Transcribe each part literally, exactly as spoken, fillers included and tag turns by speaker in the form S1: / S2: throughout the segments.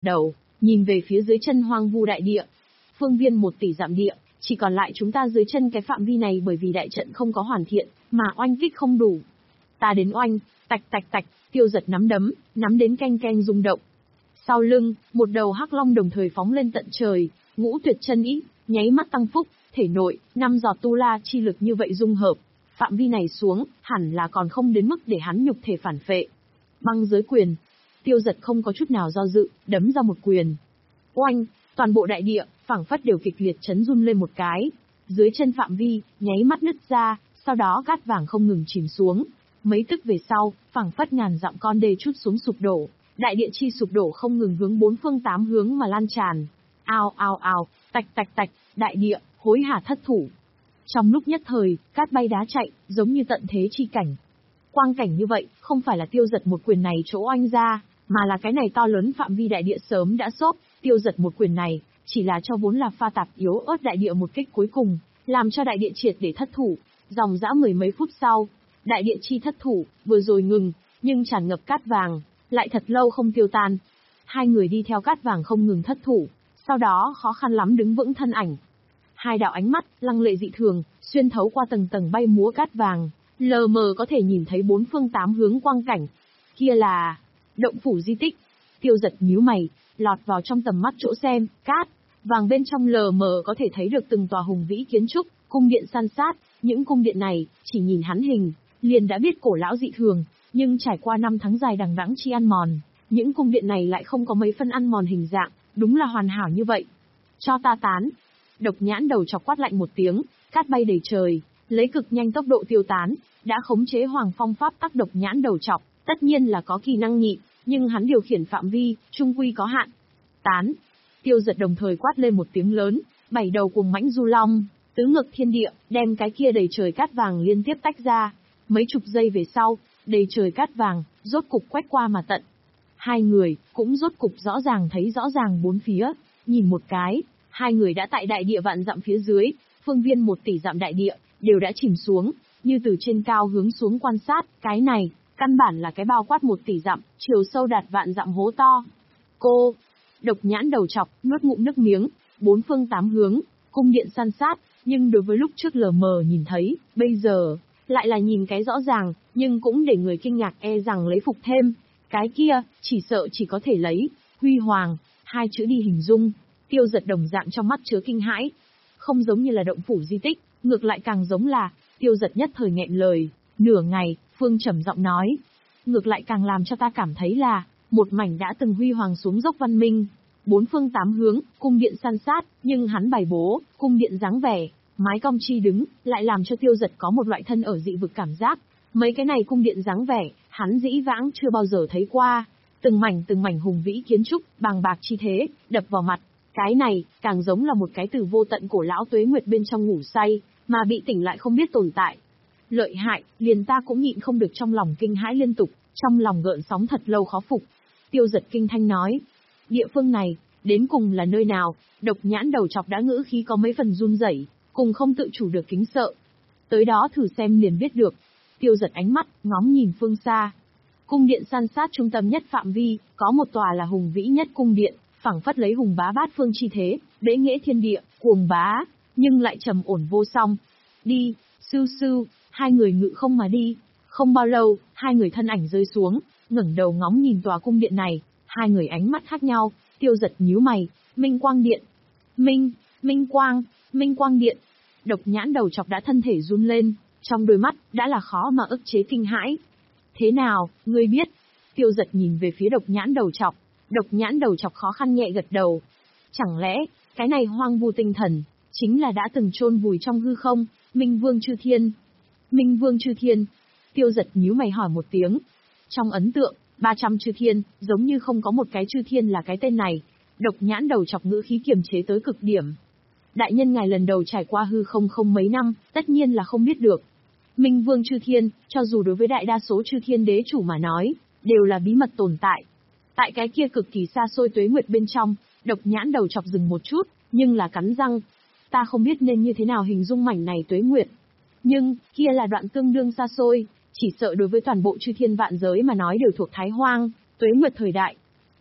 S1: đầu, nhìn về phía dưới chân hoang vu đại địa. Phương viên một tỷ dặm địa, chỉ còn lại chúng ta dưới chân cái phạm vi này bởi vì đại trận không có hoàn thiện, mà oanh kích không đủ. Ta đến oanh, tạch tạch tạch, Tiêu Giật nắm đấm, nắm đến canh canh rung động. Sau lưng, một đầu hắc long đồng thời phóng lên tận trời, ngũ tuyệt chân ý, nháy mắt tăng phúc, thể nội, năm giọt tu la chi lực như vậy dung hợp. Phạm vi này xuống, hẳn là còn không đến mức để hắn nhục thể phản phệ. Băng giới quyền. Tiêu Giật không có chút nào do dự, đấm ra một quyền. Oanh, toàn bộ đại địa, phảng phất đều kịch liệt chấn run lên một cái. Dưới chân phạm vi, nháy mắt nứt ra, sau đó cát vàng không ngừng chìm xuống. Mấy tức về sau, phảng phất ngàn dặm con đê trút xuống sụp đổ. Đại địa chi sụp đổ không ngừng hướng bốn phương tám hướng mà lan tràn. Ao ao ao, tạch tạch tạch, đại địa, hối hả thất thủ. Trong lúc nhất thời, cát bay đá chạy, giống như tận thế chi cảnh. Quang cảnh như vậy, không phải là Tiêu Giật một quyền này chỗ oanh ra, mà là cái này to lớn phạm vi đại địa sớm đã xốp. Tiêu Giật một quyền này, chỉ là cho vốn là pha tạp yếu ớt đại địa một kích cuối cùng, làm cho đại địa triệt để thất thủ. Dòng dã mười mấy phút sau, đại địa chi thất thủ, vừa rồi ngừng, nhưng tràn ngập cát vàng, lại thật lâu không tiêu tan. Hai người đi theo cát vàng không ngừng thất thủ, sau đó khó khăn lắm đứng vững thân ảnh. Hai đạo ánh mắt, lăng lệ dị thường, xuyên thấu qua tầng tầng bay múa cát vàng, lờ mờ có thể nhìn thấy bốn phương tám hướng quang cảnh. Kia là động phủ di tích. Tiêu Giật nhíu mày, lọt vào trong tầm mắt chỗ xem, cát vàng bên trong lờ mờ có thể thấy được từng tòa hùng vĩ kiến trúc, cung điện san sát. Những cung điện này, chỉ nhìn hắn hình, liền đã biết cổ lão dị thường, nhưng trải qua năm tháng dài đằng đẵng chi ăn mòn, những cung điện này lại không có mấy phân ăn mòn hình dạng, đúng là hoàn hảo như vậy. Cho ta tán. Độc Nhãn đầu chọc quát lạnh một tiếng, cát bay đầy trời, lấy cực nhanh tốc độ tiêu tán, đã khống chế Hoàng Phong pháp tắc Độc Nhãn đầu chọc, tất nhiên là có kỳ năng nhị, nhưng hắn điều khiển phạm vi, trung quy có hạn. Tán. Tiêu Giật đồng thời quát lên một tiếng lớn, bảy đầu cuồng mãnh du long, tứ ngược thiên địa, đem cái kia đầy trời cát vàng liên tiếp tách ra. Mấy chục giây về sau, đầy trời cát vàng, rốt cục quét qua mà tận. Hai người, cũng rốt cục rõ ràng thấy rõ ràng bốn phía, nhìn một cái, hai người đã tại đại địa vạn dặm phía dưới, phương viên một tỷ dặm đại địa, đều đã chìm xuống, như từ trên cao hướng xuống quan sát, cái này, căn bản là cái bao quát một tỷ dặm, chiều sâu đạt vạn dặm hố to. Cô, Độc Nhãn đầu chọc, nuốt ngụm nước miếng, bốn phương tám hướng, cung điện san sát, nhưng đối với lúc trước lờ mờ nhìn thấy, bây giờ, lại là nhìn cái rõ ràng, nhưng cũng để người kinh ngạc e rằng lấy phục thêm. Cái kia, chỉ sợ chỉ có thể lấy, huy hoàng, hai chữ đi hình dung. Tiêu Giật đồng dạng trong mắt chứa kinh hãi. Không giống như là động phủ di tích, ngược lại càng giống là, Tiêu Giật nhất thời nghẹn lời, nửa ngày, Phương trầm giọng nói. Ngược lại càng làm cho ta cảm thấy là, một mảnh đã từng huy hoàng xuống dốc văn minh. Bốn phương tám hướng, cung điện san sát, nhưng hắn bày bố, cung điện dáng vẻ, mái cong chi đứng, lại làm cho Tiêu Giật có một loại thân ở dị vực cảm giác. Mấy cái này cung điện dáng vẻ, hắn dĩ vãng chưa bao giờ thấy qua. Từng mảnh từng mảnh hùng vĩ kiến trúc, bàng bạc chi thế, đập vào mặt. Cái này, càng giống là một cái từ vô tận cổ lão tuế nguyệt bên trong ngủ say, mà bị tỉnh lại không biết tồn tại. Lợi hại, liền ta cũng nhịn không được trong lòng kinh hãi liên tục, trong lòng gợn sóng thật lâu khó phục. Tiêu Giật kinh thanh nói, địa phương này, đến cùng là nơi nào? Độc Nhãn đầu chọc đã ngữ khí có mấy phần run rẩy, cùng không tự chủ được kính sợ. Tới đó thử xem liền biết được. Tiêu Giật ánh mắt, ngóng nhìn phương xa. Cung điện san sát trung tâm nhất phạm vi, có một tòa là hùng vĩ nhất cung điện, phảng phất lấy hùng bá bát phương chi thế, bế nghệ thiên địa, cuồng bá, nhưng lại trầm ổn vô song. Đi, sưu sưu, hai người ngự không mà đi. Không bao lâu, hai người thân ảnh rơi xuống, ngẩng đầu ngóng nhìn tòa cung điện này, hai người ánh mắt khác nhau. Tiêu Giật nhíu mày, Minh Quang Điện. Minh, Minh Quang, Minh Quang Điện. Độc Nhãn đầu chọc đã thân thể run lên, trong đôi mắt, đã là khó mà ức chế kinh hãi. Thế nào, ngươi biết? Tiêu Giật nhìn về phía Độc Nhãn đầu chọc. Độc Nhãn đầu chọc khó khăn nhẹ gật đầu. Chẳng lẽ, cái này hoang vu tinh thần, chính là đã từng chôn vùi trong hư không, Minh Vương Chư Thiên. Minh Vương Chư Thiên. Tiêu Giật nhíu mày hỏi một tiếng. Trong ấn tượng, ba trăm chư thiên, giống như không có một cái chư thiên là cái tên này. Độc Nhãn đầu chọc ngữ khí kiềm chế tới cực điểm. Đại nhân ngài lần đầu trải qua hư không không mấy năm, tất nhiên là không biết được. Minh Vương Chư Thiên, cho dù đối với đại đa số chư thiên đế chủ mà nói, đều là bí mật tồn tại. Tại cái kia cực kỳ xa xôi tuế nguyệt bên trong, Độc Nhãn đầu chọc dừng một chút, nhưng là cắn răng. Ta không biết nên như thế nào hình dung mảnh này tuế nguyệt. Nhưng, kia là đoạn tương đương xa xôi, chỉ sợ đối với toàn bộ chư thiên vạn giới mà nói đều thuộc Thái Hoang, tuế nguyệt thời đại.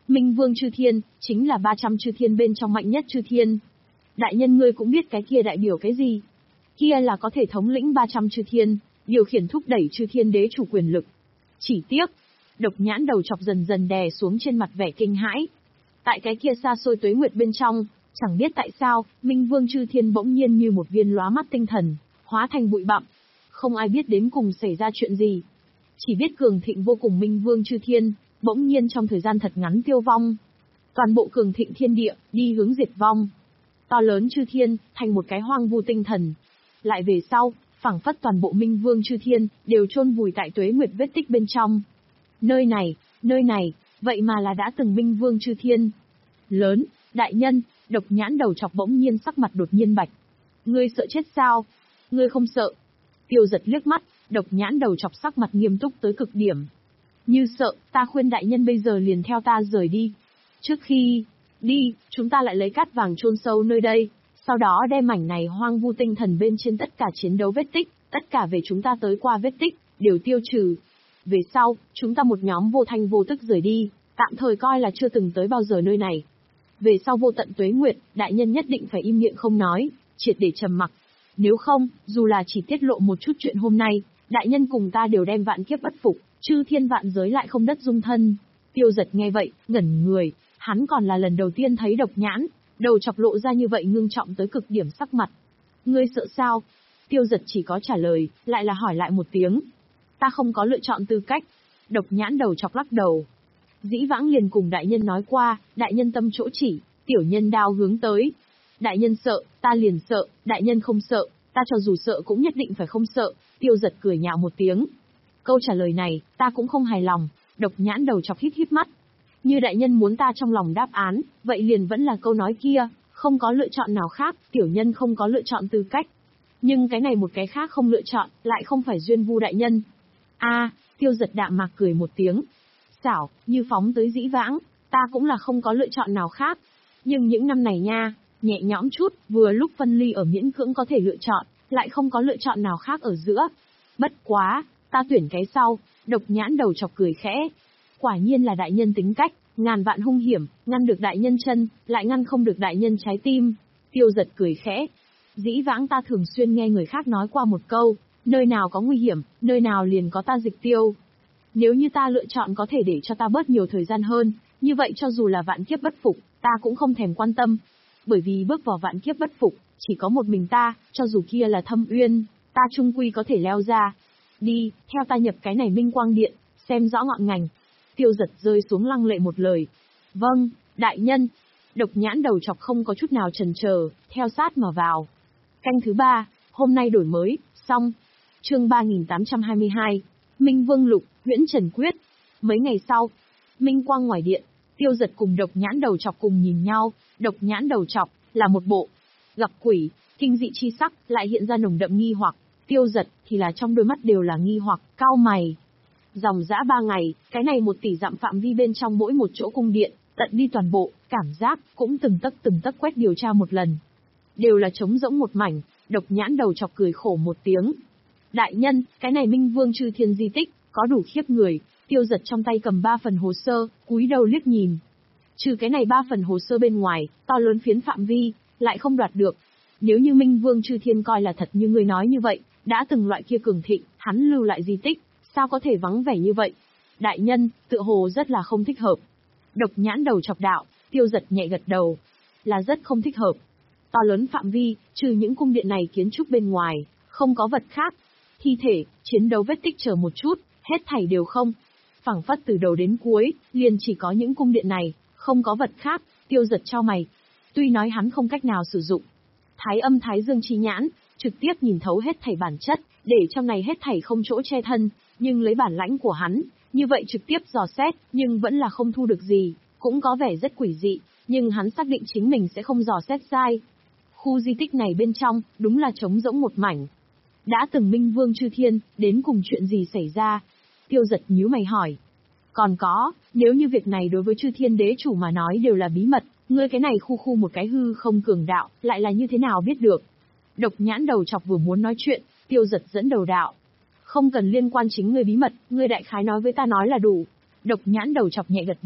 S1: Minh Vương Chư Thiên, chính là ba trăm chư thiên bên trong mạnh nhất chư thiên. Đại nhân ngươi cũng biết cái kia đại biểu cái gì? Kia là có thể thống lĩnh ba trăm chư thiên, điều khiển thúc đẩy chư thiên đế chủ quyền lực. Chỉ tiếc, Độc Nhãn đầu chọc dần dần đè xuống trên mặt vẻ kinh hãi. Tại cái kia xa xôi tuế nguyệt bên trong, chẳng biết tại sao, Minh Vương Chư Thiên bỗng nhiên như một viên lóa mắt tinh thần, hóa thành bụi bặm. Không ai biết đến cùng xảy ra chuyện gì. Chỉ biết cường thịnh vô cùng Minh Vương Chư Thiên, bỗng nhiên trong thời gian thật ngắn tiêu vong. Toàn bộ cường thịnh thiên địa, đi hướng diệt vong. To lớn Chư Thiên, thành một cái hoang vu tinh thần. Lại về sau, phảng phất toàn bộ Minh Vương Chư Thiên, đều chôn vùi tại tuế nguyệt vết tích bên trong. Nơi này, nơi này, vậy mà là đã từng Minh Vương Chư Thiên. Lớn, đại nhân, Độc Nhãn đầu chọc bỗng nhiên sắc mặt đột nhiên bạch. Ngươi sợ chết sao? Ngươi không sợ. Tiêu Giật liếc mắt, Độc Nhãn đầu chọc sắc mặt nghiêm túc tới cực điểm. Như sợ, ta khuyên đại nhân bây giờ liền theo ta rời đi. Trước khi đi, chúng ta lại lấy cát vàng chôn sâu nơi đây, sau đó đem mảnh này hoang vu tinh thần bên trên tất cả chiến đấu vết tích, tất cả về chúng ta tới qua vết tích, đều tiêu trừ. Về sau, chúng ta một nhóm vô thanh vô tức rời đi, tạm thời coi là chưa từng tới bao giờ nơi này. Về sau vô tận tuế nguyệt, đại nhân nhất định phải im miệng không nói, triệt để trầm mặc. Nếu không, dù là chỉ tiết lộ một chút chuyện hôm nay, đại nhân cùng ta đều đem vạn kiếp bất phục, chư thiên vạn giới lại không đất dung thân. Tiêu Giật nghe vậy, ngẩn người, hắn còn là lần đầu tiên thấy Độc Nhãn, đầu chọc lộ ra như vậy ngưng trọng tới cực điểm sắc mặt. Ngươi sợ sao? Tiêu Giật chỉ có trả lời, lại là hỏi lại một tiếng. Ta không có lựa chọn tư cách. Độc Nhãn đầu chọc lắc đầu. Dĩ vãng liền cùng đại nhân nói qua, đại nhân tâm chỗ chỉ, tiểu nhân đao hướng tới. Đại nhân sợ, ta liền sợ, đại nhân không sợ, ta cho dù sợ cũng nhất định phải không sợ. Tiêu Giật cười nhạo một tiếng. Câu trả lời này, ta cũng không hài lòng. Độc Nhãn đầu chọc hít hít mắt. Như đại nhân muốn ta trong lòng đáp án, vậy liền vẫn là câu nói kia, không có lựa chọn nào khác, tiểu nhân không có lựa chọn tư cách. Nhưng cái này một cái khác không lựa chọn, lại không phải duyên vu đại nhân. A, Tiêu Giật đạm mạc cười một tiếng. Xảo, như phóng tới dĩ vãng, ta cũng là không có lựa chọn nào khác. Nhưng những năm này nha, nhẹ nhõm chút, vừa lúc phân ly ở miễn cưỡng có thể lựa chọn, lại không có lựa chọn nào khác ở giữa. Bất quá, ta tuyển cái sau. Độc Nhãn đầu chọc cười khẽ. Quả nhiên là đại nhân tính cách, ngàn vạn hung hiểm, ngăn được đại nhân chân, lại ngăn không được đại nhân trái tim. Tiêu Giật cười khẽ. Dĩ vãng ta thường xuyên nghe người khác nói qua một câu, nơi nào có nguy hiểm, nơi nào liền có ta dịch tiêu. Nếu như ta lựa chọn có thể để cho ta bớt nhiều thời gian hơn, như vậy cho dù là vạn kiếp bất phục, ta cũng không thèm quan tâm. Bởi vì bước vào vạn kiếp bất phục, chỉ có một mình ta, cho dù kia là thâm uyên, ta chung quy có thể leo ra. Đi, theo ta nhập cái này Minh Quang Điện, xem rõ ngọn ngành. Tiêu Giật rơi xuống lăng lệ một lời. Vâng, đại nhân. Độc Nhãn đầu chọc không có chút nào chần chờ, theo sát mà vào. Canh thứ ba, hôm nay đổi mới, xong. Chương ba nghìn tám trăm hai mươi hai, Minh Vương Lục, Huyễn Trần Quyết. Mấy ngày sau, Minh Quang ngoài điện, Tiêu Giật cùng Độc Nhãn đầu chọc cùng nhìn nhau. Độc Nhãn đầu chọc là một bộ gặp quỷ, kinh dị chi sắc, lại hiện ra nồng đậm nghi hoặc. Tiêu Giật thì là trong đôi mắt đều là nghi hoặc, cau mày. Dòng dã ba ngày, cái này một tỷ dặm phạm vi bên trong mỗi một chỗ cung điện, tận đi toàn bộ, cảm giác cũng từng tấc từng tấc quét điều tra một lần. Đều là trống rỗng một mảnh. Độc Nhãn đầu chọc cười khổ một tiếng. Đại nhân, cái này Minh Vương Chư Thiên di tích, có đủ khiếp người. Tiêu Giật trong tay cầm ba phần hồ sơ, cúi đầu liếc nhìn. Trừ cái này ba phần hồ sơ bên ngoài, to lớn phiến phạm vi, lại không đoạt được. Nếu như Minh Vương Chư Thiên coi là thật như người nói như vậy, đã từng loại kia cường thịnh, hắn lưu lại di tích, sao có thể vắng vẻ như vậy? Đại nhân, tựa hồ rất là không thích hợp. Độc Nhãn đầu chọc đạo. Tiêu Giật nhẹ gật đầu. Là rất không thích hợp. To lớn phạm vi, trừ những cung điện này kiến trúc bên ngoài, không có vật khác. Thi thể, chiến đấu vết tích chờ một chút, hết thảy đều không. Phảng phất từ đầu đến cuối, liền chỉ có những cung điện này, không có vật khác. Tiêu Giật chau mày. Tuy nói hắn không cách nào sử dụng Thái Âm Thái Dương chi nhãn, trực tiếp nhìn thấu hết thảy bản chất, để trong này hết thảy không chỗ che thân, nhưng lấy bản lãnh của hắn, như vậy trực tiếp dò xét, nhưng vẫn là không thu được gì, cũng có vẻ rất quỷ dị, nhưng hắn xác định chính mình sẽ không dò xét sai. Khu di tích này bên trong, đúng là trống rỗng một mảnh. Đã từng Minh Vương Chư Thiên, đến cùng chuyện gì xảy ra? Tiêu Giật nhíu mày hỏi. Còn có, nếu như việc này đối với Chư Thiên đế chủ mà nói đều là bí mật, ngươi cái này khu khu một cái hư không cường đạo, lại là như thế nào biết được? Độc Nhãn đầu chọc vừa muốn nói chuyện, Tiêu Giật dẫn đầu đạo. Không cần liên quan chính ngươi bí mật, ngươi đại khái nói với ta nói là đủ. Độc Nhãn đầu chọc nhẹ gật đầu.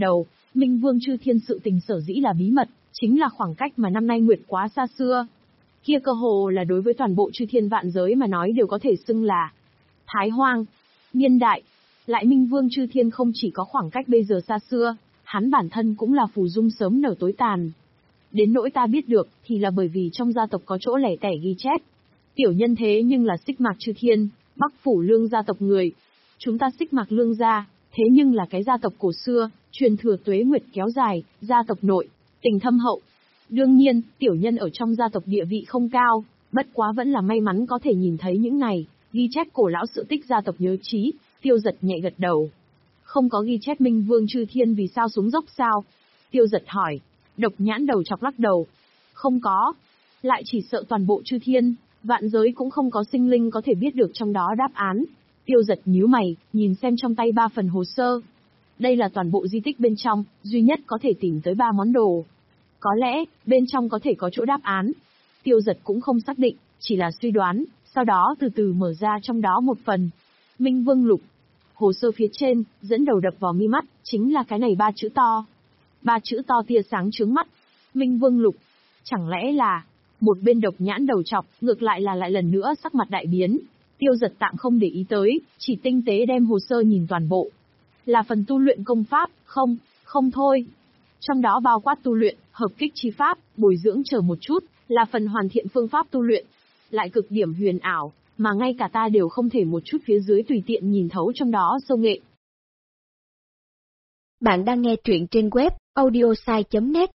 S1: Minh Vương Chư Thiên sự tình sở dĩ là bí mật, chính là khoảng cách mà năm nay nguyệt quá xa xưa. Kia cơ hồ là đối với toàn bộ chư thiên vạn giới mà nói đều có thể xưng là Thái Hoang, niên đại. Lại Minh Vương Chư Thiên không chỉ có khoảng cách bây giờ xa xưa, hắn bản thân cũng là phù dung sớm nở tối tàn. Đến nỗi ta biết được, thì là bởi vì trong gia tộc có chỗ lẻ tẻ ghi chép. Tiểu nhân thế nhưng là Xích Mạc Chư Thiên, Bắc Phủ Lương gia tộc người. Chúng ta Xích Mạc Lương gia, thế nhưng là cái gia tộc cổ xưa, truyền thừa tuế nguyệt kéo dài, gia tộc nội, tình thâm hậu. Đương nhiên, tiểu nhân ở trong gia tộc địa vị không cao, bất quá vẫn là may mắn có thể nhìn thấy những này, ghi chép cổ lão sự tích gia tộc nhớ trí. Tiêu Giật nhẹ gật đầu. Không có ghi chép Minh Vương Chư Thiên vì sao xuống dốc sao? Tiêu Giật hỏi. Độc Nhãn Đầu Chọc lắc đầu. Không có. Lại chỉ sợ toàn bộ Chư Thiên, vạn giới cũng không có sinh linh có thể biết được trong đó đáp án. Tiêu Giật nhíu mày, nhìn xem trong tay ba phần hồ sơ. Đây là toàn bộ di tích bên trong, duy nhất có thể tìm tới ba món đồ. Có lẽ, bên trong có thể có chỗ đáp án. Tiêu Giật cũng không xác định, chỉ là suy đoán, sau đó từ từ mở ra trong đó một phần. Minh Vương Lục. Hồ sơ phía trên, dẫn đầu đập vào mi mắt, chính là cái này ba chữ to. Ba chữ to tia sáng chướng mắt. Minh Vương Lục. Chẳng lẽ là... Một bên Độc Nhãn Đầu Chọc, ngược lại là lại lần nữa sắc mặt đại biến. Tiêu Giật tạm không để ý tới, chỉ tinh tế đem hồ sơ nhìn toàn bộ. Là phần tu luyện công pháp, không, không thôi. Trong đó bao quát tu luyện, hợp kích chi pháp, bồi dưỡng chờ một chút, là phần hoàn thiện phương pháp tu luyện. Lại cực điểm huyền ảo, mà ngay cả ta đều không thể một chút phía dưới tùy tiện nhìn thấu trong đó sâu nghệ.
S2: Bạn đang nghe truyện trên web audiosai chấm net.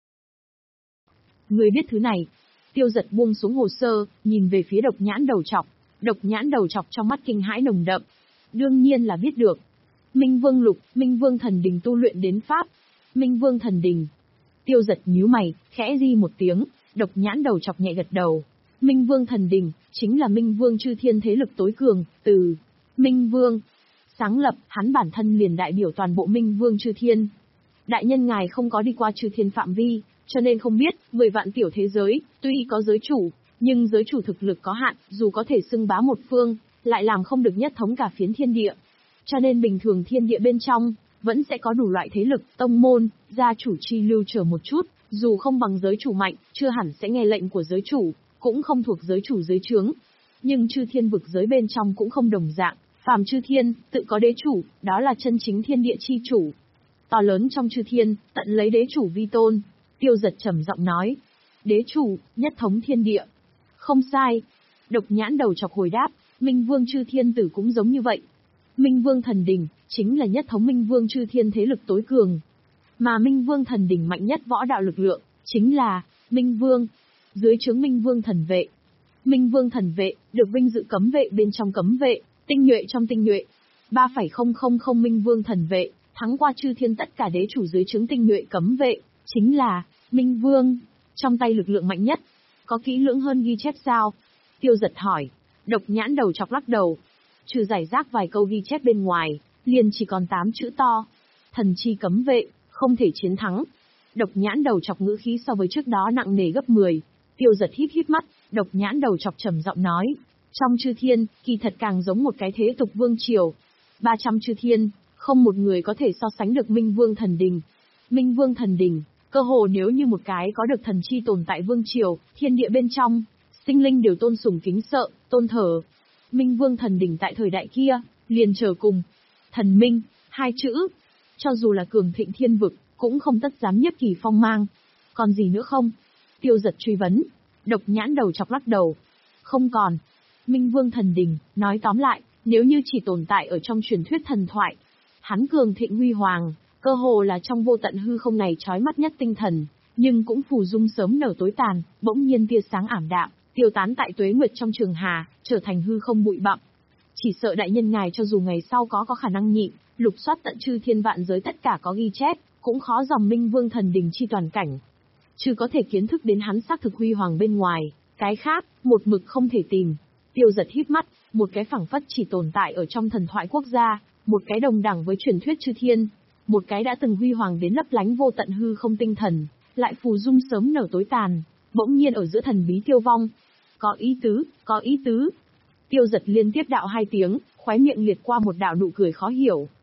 S1: Người biết thứ này. Tiêu Giật buông xuống hồ sơ, nhìn về phía Độc Nhãn Đầu Chọc. Độc Nhãn Đầu Chọc trong mắt kinh hãi nồng đậm. Đương nhiên là biết được. Minh Vương Lục, Minh Vương Thần Đình tu luyện đến pháp. Minh Vương Thần Đình. Tiêu Giật nhíu mày, khẽ di một tiếng, Độc Nhãn Đầu Chọc nhẹ gật đầu. Minh Vương Thần Đình, chính là Minh Vương Chư Thiên thế lực tối cường, từ Minh Vương sáng lập, hắn bản thân liền đại biểu toàn bộ Minh Vương Chư Thiên. Đại nhân ngài không có đi qua Chư Thiên phạm vi, cho nên không biết, mười vạn tiểu thế giới, tuy có giới chủ, nhưng giới chủ thực lực có hạn, dù có thể xưng bá một phương, lại làm không được nhất thống cả phiến thiên địa. Cho nên bình thường thiên địa bên trong, vẫn sẽ có đủ loại thế lực, tông môn, gia chủ chi lưu chờ một chút, dù không bằng giới chủ mạnh, chưa hẳn sẽ nghe lệnh của giới chủ, cũng không thuộc giới chủ dưới trướng. Nhưng Chư Thiên vực giới bên trong cũng không đồng dạng, phàm Chư Thiên, tự có đế chủ, đó là chân chính thiên địa chi chủ. To lớn trong Chư Thiên, tận lấy đế chủ vi tôn. Tiêu Giật trầm giọng nói. Đế chủ, nhất thống thiên địa. Không sai. Độc Nhãn Đầu Chọc hồi đáp, Minh Vương Chư Thiên tử cũng giống như vậy. Minh Vương Thần Đình, chính là nhất thống Minh Vương Chư Thiên thế lực tối cường. Mà Minh Vương Thần Đình mạnh nhất võ đạo lực lượng, chính là Minh Vương. Dưới trướng Minh Vương Thần Vệ. Minh Vương Thần Vệ, được vinh dự cấm vệ bên trong cấm vệ, tinh nhuệ trong tinh nhuệ. ba phẩy không không không Minh Vương Thần Vệ, thắng qua Chư Thiên tất cả đế chủ dưới trướng tinh nhuệ cấm vệ, chính là Minh Vương. Trong tay lực lượng mạnh nhất. Có kỹ lưỡng hơn ghi chép sao? Tiêu Giật hỏi. Độc Nhãn Đầu Chọc lắc đầu. Trừ giải rác vài câu ghi chép bên ngoài, liền chỉ còn tám chữ to. Thần chi cấm vệ, không thể chiến thắng. Độc Nhãn Đầu Chọc ngữ khí so với trước đó nặng nề gấp mười. Tiêu Giật híp híp mắt, Độc Nhãn Đầu Chọc trầm giọng nói. Trong Chư Thiên, kỳ thật càng giống một cái thế tục vương triều. ba trăm Chư Thiên, không một người có thể so sánh được Minh Vương Thần Đình. Minh Vương Thần Đình, cơ hồ nếu như một cái có được thần chi tồn tại vương triều, thiên địa bên trong, sinh linh đều tôn sùng kính sợ, tôn thờ. Minh Vương Thần Đình tại thời đại kia, liền chờ cùng. Thần Minh, hai chữ. Cho dù là cường thịnh thiên vực, cũng không tất dám nhiếp kỳ phong mang. Còn gì nữa không? Tiêu Giật truy vấn. Độc Nhãn Đầu Chọc lắc đầu. Không còn. Minh Vương Thần Đình, nói tóm lại, nếu như chỉ tồn tại ở trong truyền thuyết thần thoại, hắn cường thịnh huy hoàng, cơ hồ là trong vô tận hư không này chói mắt nhất tinh thần, nhưng cũng phù dung sớm nở tối tàn, bỗng nhiên tia sáng ảm đạm, tiêu tán tại tuế nguyệt trong trường hà, trở thành hư không bụi bặm. Chỉ sợ đại nhân ngài cho dù ngày sau có có khả năng nhịn, lục soát tận Chư Thiên vạn giới tất cả có ghi chép, cũng khó dòng Minh Vương Thần Đình chi toàn cảnh. Chứ có thể kiến thức đến hắn xác thực huy hoàng bên ngoài, cái khác, một mực không thể tìm. Tiêu Giật híp mắt, một cái phảng phất chỉ tồn tại ở trong thần thoại quốc gia, một cái đồng đẳng với truyền thuyết Chư Thiên, một cái đã từng huy hoàng đến lấp lánh vô tận hư không tinh thần, lại phù dung sớm nở tối tàn, bỗng nhiên ở giữa thần bí tiêu vong. Có ý tứ, có ý tứ. Tiêu Giật liên tiếp đạo hai tiếng, khóe miệng liệt qua một đạo nụ cười khó hiểu.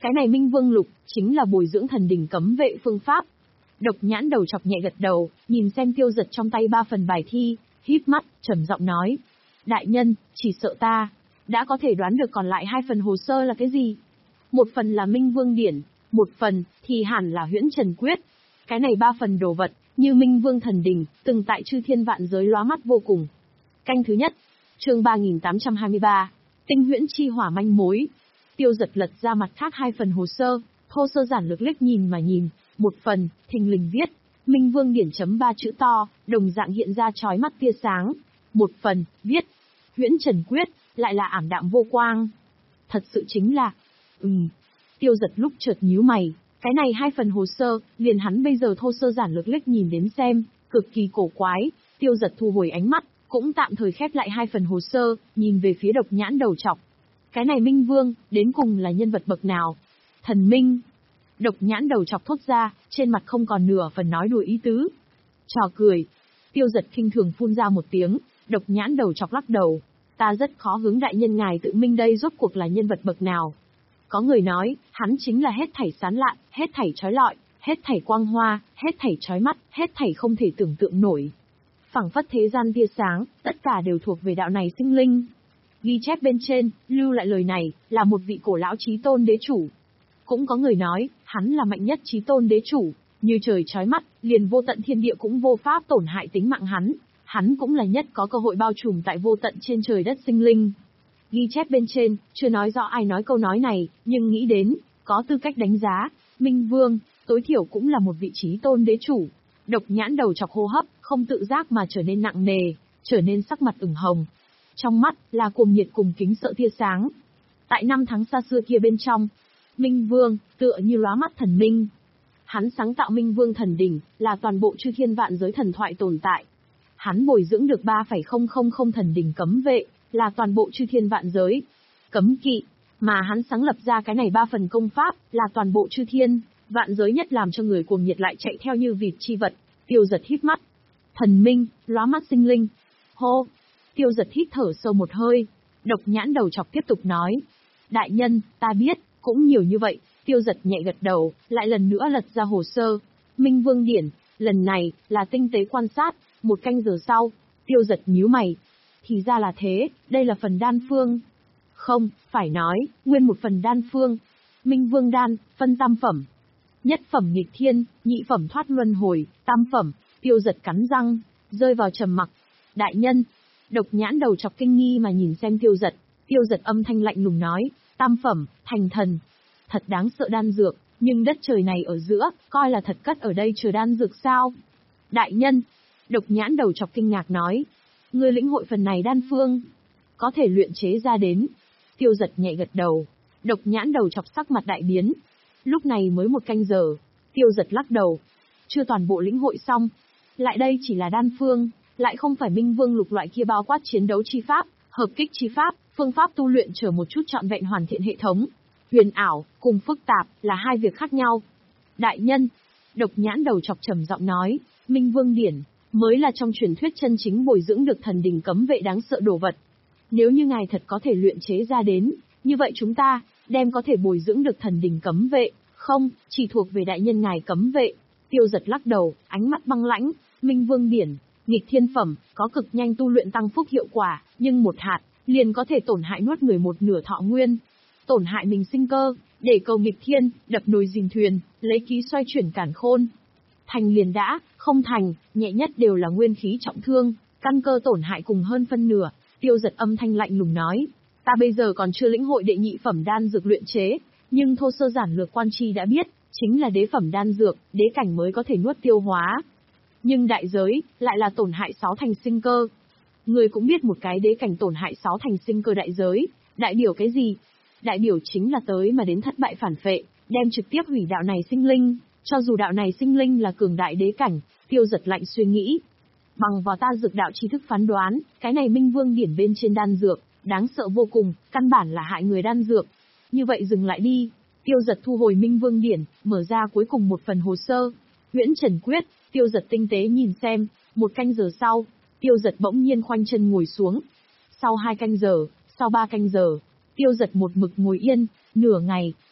S1: Cái này Minh Vương Lục, chính là bồi dưỡng thần đỉnh cấm vệ phương pháp. Độc Nhãn đầu chọc nhẹ gật đầu, nhìn xem Tiêu Giật trong tay ba phần bài thi, híp mắt, trầm giọng nói. Đại nhân, chỉ sợ ta, đã có thể đoán được còn lại hai phần hồ sơ là cái gì. Một phần là Minh Vương Điển, một phần, thì hẳn là Huyễn Trần Quyết. Cái này ba phần đồ vật, như Minh Vương Thần Đình, từng tại chư thiên vạn giới lóa mắt vô cùng. Canh thứ nhất, chương ba nghìn tám trăm hai mươi ba, Tinh Huyễn Chi Hỏa manh mối. Tiêu Giật lật ra mặt khác hai phần hồ sơ, thô sơ giản lược liếc nhìn mà nhìn, một phần, thình lình viết, Minh Vương Điển chấm ba chữ to, đồng dạng hiện ra chói mắt tia sáng. Một phần, viết, Huyễn Trần Quyết, lại là ảm đạm vô quang. Thật sự chính là, ừm, Tiêu Giật lúc chợt nhíu mày, cái này hai phần hồ sơ, liền hắn bây giờ thô sơ giản lược liếc nhìn đến xem, cực kỳ cổ quái. Tiêu Giật thu hồi ánh mắt, cũng tạm thời khép lại hai phần hồ sơ, nhìn về phía Độc Nhãn đầu trọc. Cái này Minh Vương, đến cùng là nhân vật bậc nào? Thần Minh. Độc Nhãn đầu chọc thốt ra, trên mặt không còn nửa phần nói đùa ý tứ. Trò cười. Tiêu Giật khinh thường phun ra một tiếng, Độc Nhãn đầu chọc lắc đầu. Ta rất khó hướng đại nhân ngài tự minh đây rốt cuộc là nhân vật bậc nào. Có người nói, hắn chính là hết thảy sán lạn, hết thảy chói lọi, hết thảy quang hoa, hết thảy chói mắt, hết thảy không thể tưởng tượng nổi. Phảng phất thế gian tia sáng, tất cả đều thuộc về đạo này sinh linh. Ghi chép bên trên, lưu lại lời này, là một vị cổ lão chí tôn đế chủ. Cũng có người nói, hắn là mạnh nhất chí tôn đế chủ, như trời chói mắt, liền vô tận thiên địa cũng vô pháp tổn hại tính mạng hắn. Hắn cũng là nhất có cơ hội bao trùm tại vô tận trên trời đất sinh linh. Ghi chép bên trên, chưa nói rõ ai nói câu nói này, nhưng nghĩ đến, có tư cách đánh giá, Minh Vương, tối thiểu cũng là một vị chí tôn đế chủ. Độc Nhãn đầu chọc hô hấp, không tự giác mà trở nên nặng nề, trở nên sắc mặt ửng hồng. Trong mắt, là cuồng nhiệt cùng kính sợ tia sáng. Tại năm tháng xa xưa kia bên trong, Minh Vương, tựa như lóa mắt thần minh. Hắn sáng tạo Minh Vương thần đỉnh, là toàn bộ chư thiên vạn giới thần thoại tồn tại. Hắn bồi dưỡng được ba phẩy không không không thần đỉnh cấm vệ, là toàn bộ chư thiên vạn giới. Cấm kỵ, mà hắn sáng lập ra cái này ba phần công pháp, là toàn bộ chư thiên, vạn giới nhất làm cho người cuồng nhiệt lại chạy theo như vịt chi vật. Tiêu Giật híp mắt. Thần minh, lóa mắt sinh linh. Hô! Tiêu Giật hít thở sâu một hơi. Độc Nhãn đầu chọc tiếp tục nói. Đại nhân, ta biết, cũng nhiều như vậy. Tiêu Giật nhẹ gật đầu, lại lần nữa lật ra hồ sơ. Minh Vương Điển, lần này, là tinh tế quan sát. Một canh giờ sau, Tiêu Giật nhíu mày. Thì ra là thế, đây là phần đan phương. Không, phải nói, nguyên một phần đan phương. Minh Vương đan, phân tam phẩm. Nhất phẩm nghịch thiên, nhị phẩm thoát luân hồi, tam phẩm. Tiêu Giật cắn răng, rơi vào trầm mặc. Đại nhân. Độc Nhãn đầu chọc kinh nghi mà nhìn xem Tiêu Giật. Tiêu Giật âm thanh lạnh lùng nói, tam phẩm, thành thần. Thật đáng sợ đan dược, nhưng đất trời này ở giữa, coi là thật cất ở đây chờ đan dược sao? Đại nhân. Độc Nhãn đầu chọc kinh ngạc nói, ngươi lĩnh hội phần này đan phương, có thể luyện chế ra đến. Tiêu Giật nhẹ gật đầu. Độc Nhãn đầu chọc sắc mặt đại biến. Lúc này mới một canh giờ. Tiêu Giật lắc đầu. Chưa toàn bộ lĩnh hội xong. Lại đây chỉ là đan phương, lại không phải Minh Vương Lục loại kia bao quát chiến đấu chi pháp, hợp kích chi pháp, phương pháp tu luyện chờ một chút trọn vẹn hoàn thiện hệ thống. Huyền ảo, cùng phức tạp, là hai việc khác nhau. Đại nhân. Độc Nhãn đầu chọc trầm giọng nói, Minh Vương Điển, mới là trong truyền thuyết chân chính bồi dưỡng được thần đình cấm vệ đáng sợ đồ vật. Nếu như ngài thật có thể luyện chế ra đến, như vậy chúng ta, đem có thể bồi dưỡng được thần đình cấm vệ, không, chỉ thuộc về đại nhân ngài cấm vệ. Tiêu Giật lắc đầu, ánh mắt băng lãnh, Minh Vương Điển, nghịch thiên phẩm, có cực nhanh tu luyện tăng phúc hiệu quả, nhưng một hạt, liền có thể tổn hại nuốt người một nửa thọ nguyên. Tổn hại mình sinh cơ, để cầu nghịch thiên, đập nồi dìm thuyền, lấy ký xoay chuyển cản khôn. Thành liền đã, không thành, nhẹ nhất đều là nguyên khí trọng thương, căn cơ tổn hại cùng hơn phân nửa. Tiêu Giật âm thanh lạnh lùng nói, ta bây giờ còn chưa lĩnh hội đệ nhị phẩm đan dược luyện chế, nhưng thô sơ giản lược quan chi đã biết, chính là đế phẩm đan dược, đế cảnh mới có thể nuốt tiêu hóa. Nhưng đại giới, lại là tổn hại sáu thành sinh cơ. Người cũng biết một cái đế cảnh tổn hại sáu thành sinh cơ đại giới, đại biểu cái gì? Đại biểu chính là tới mà đến thất bại phản phệ, đem trực tiếp hủy đạo này sinh linh, cho dù đạo này sinh linh là cường đại đế cảnh. Tiêu Giật lạnh suy nghĩ. Bằng vào ta dược đạo tri thức phán đoán, cái này Minh Vương Điển bên trên đan dược, đáng sợ vô cùng, căn bản là hại người đan dược. Như vậy dừng lại đi. Tiêu Giật thu hồi Minh Vương Điển, mở ra cuối cùng một phần hồ sơ. Huyễn Trần Quyết, Tiêu Giật tinh tế nhìn xem, một canh giờ sau, Tiêu Giật bỗng nhiên khoanh chân ngồi xuống. Sau hai canh giờ, sau ba canh giờ, Tiêu Giật một mực ngồi yên, nửa ngày,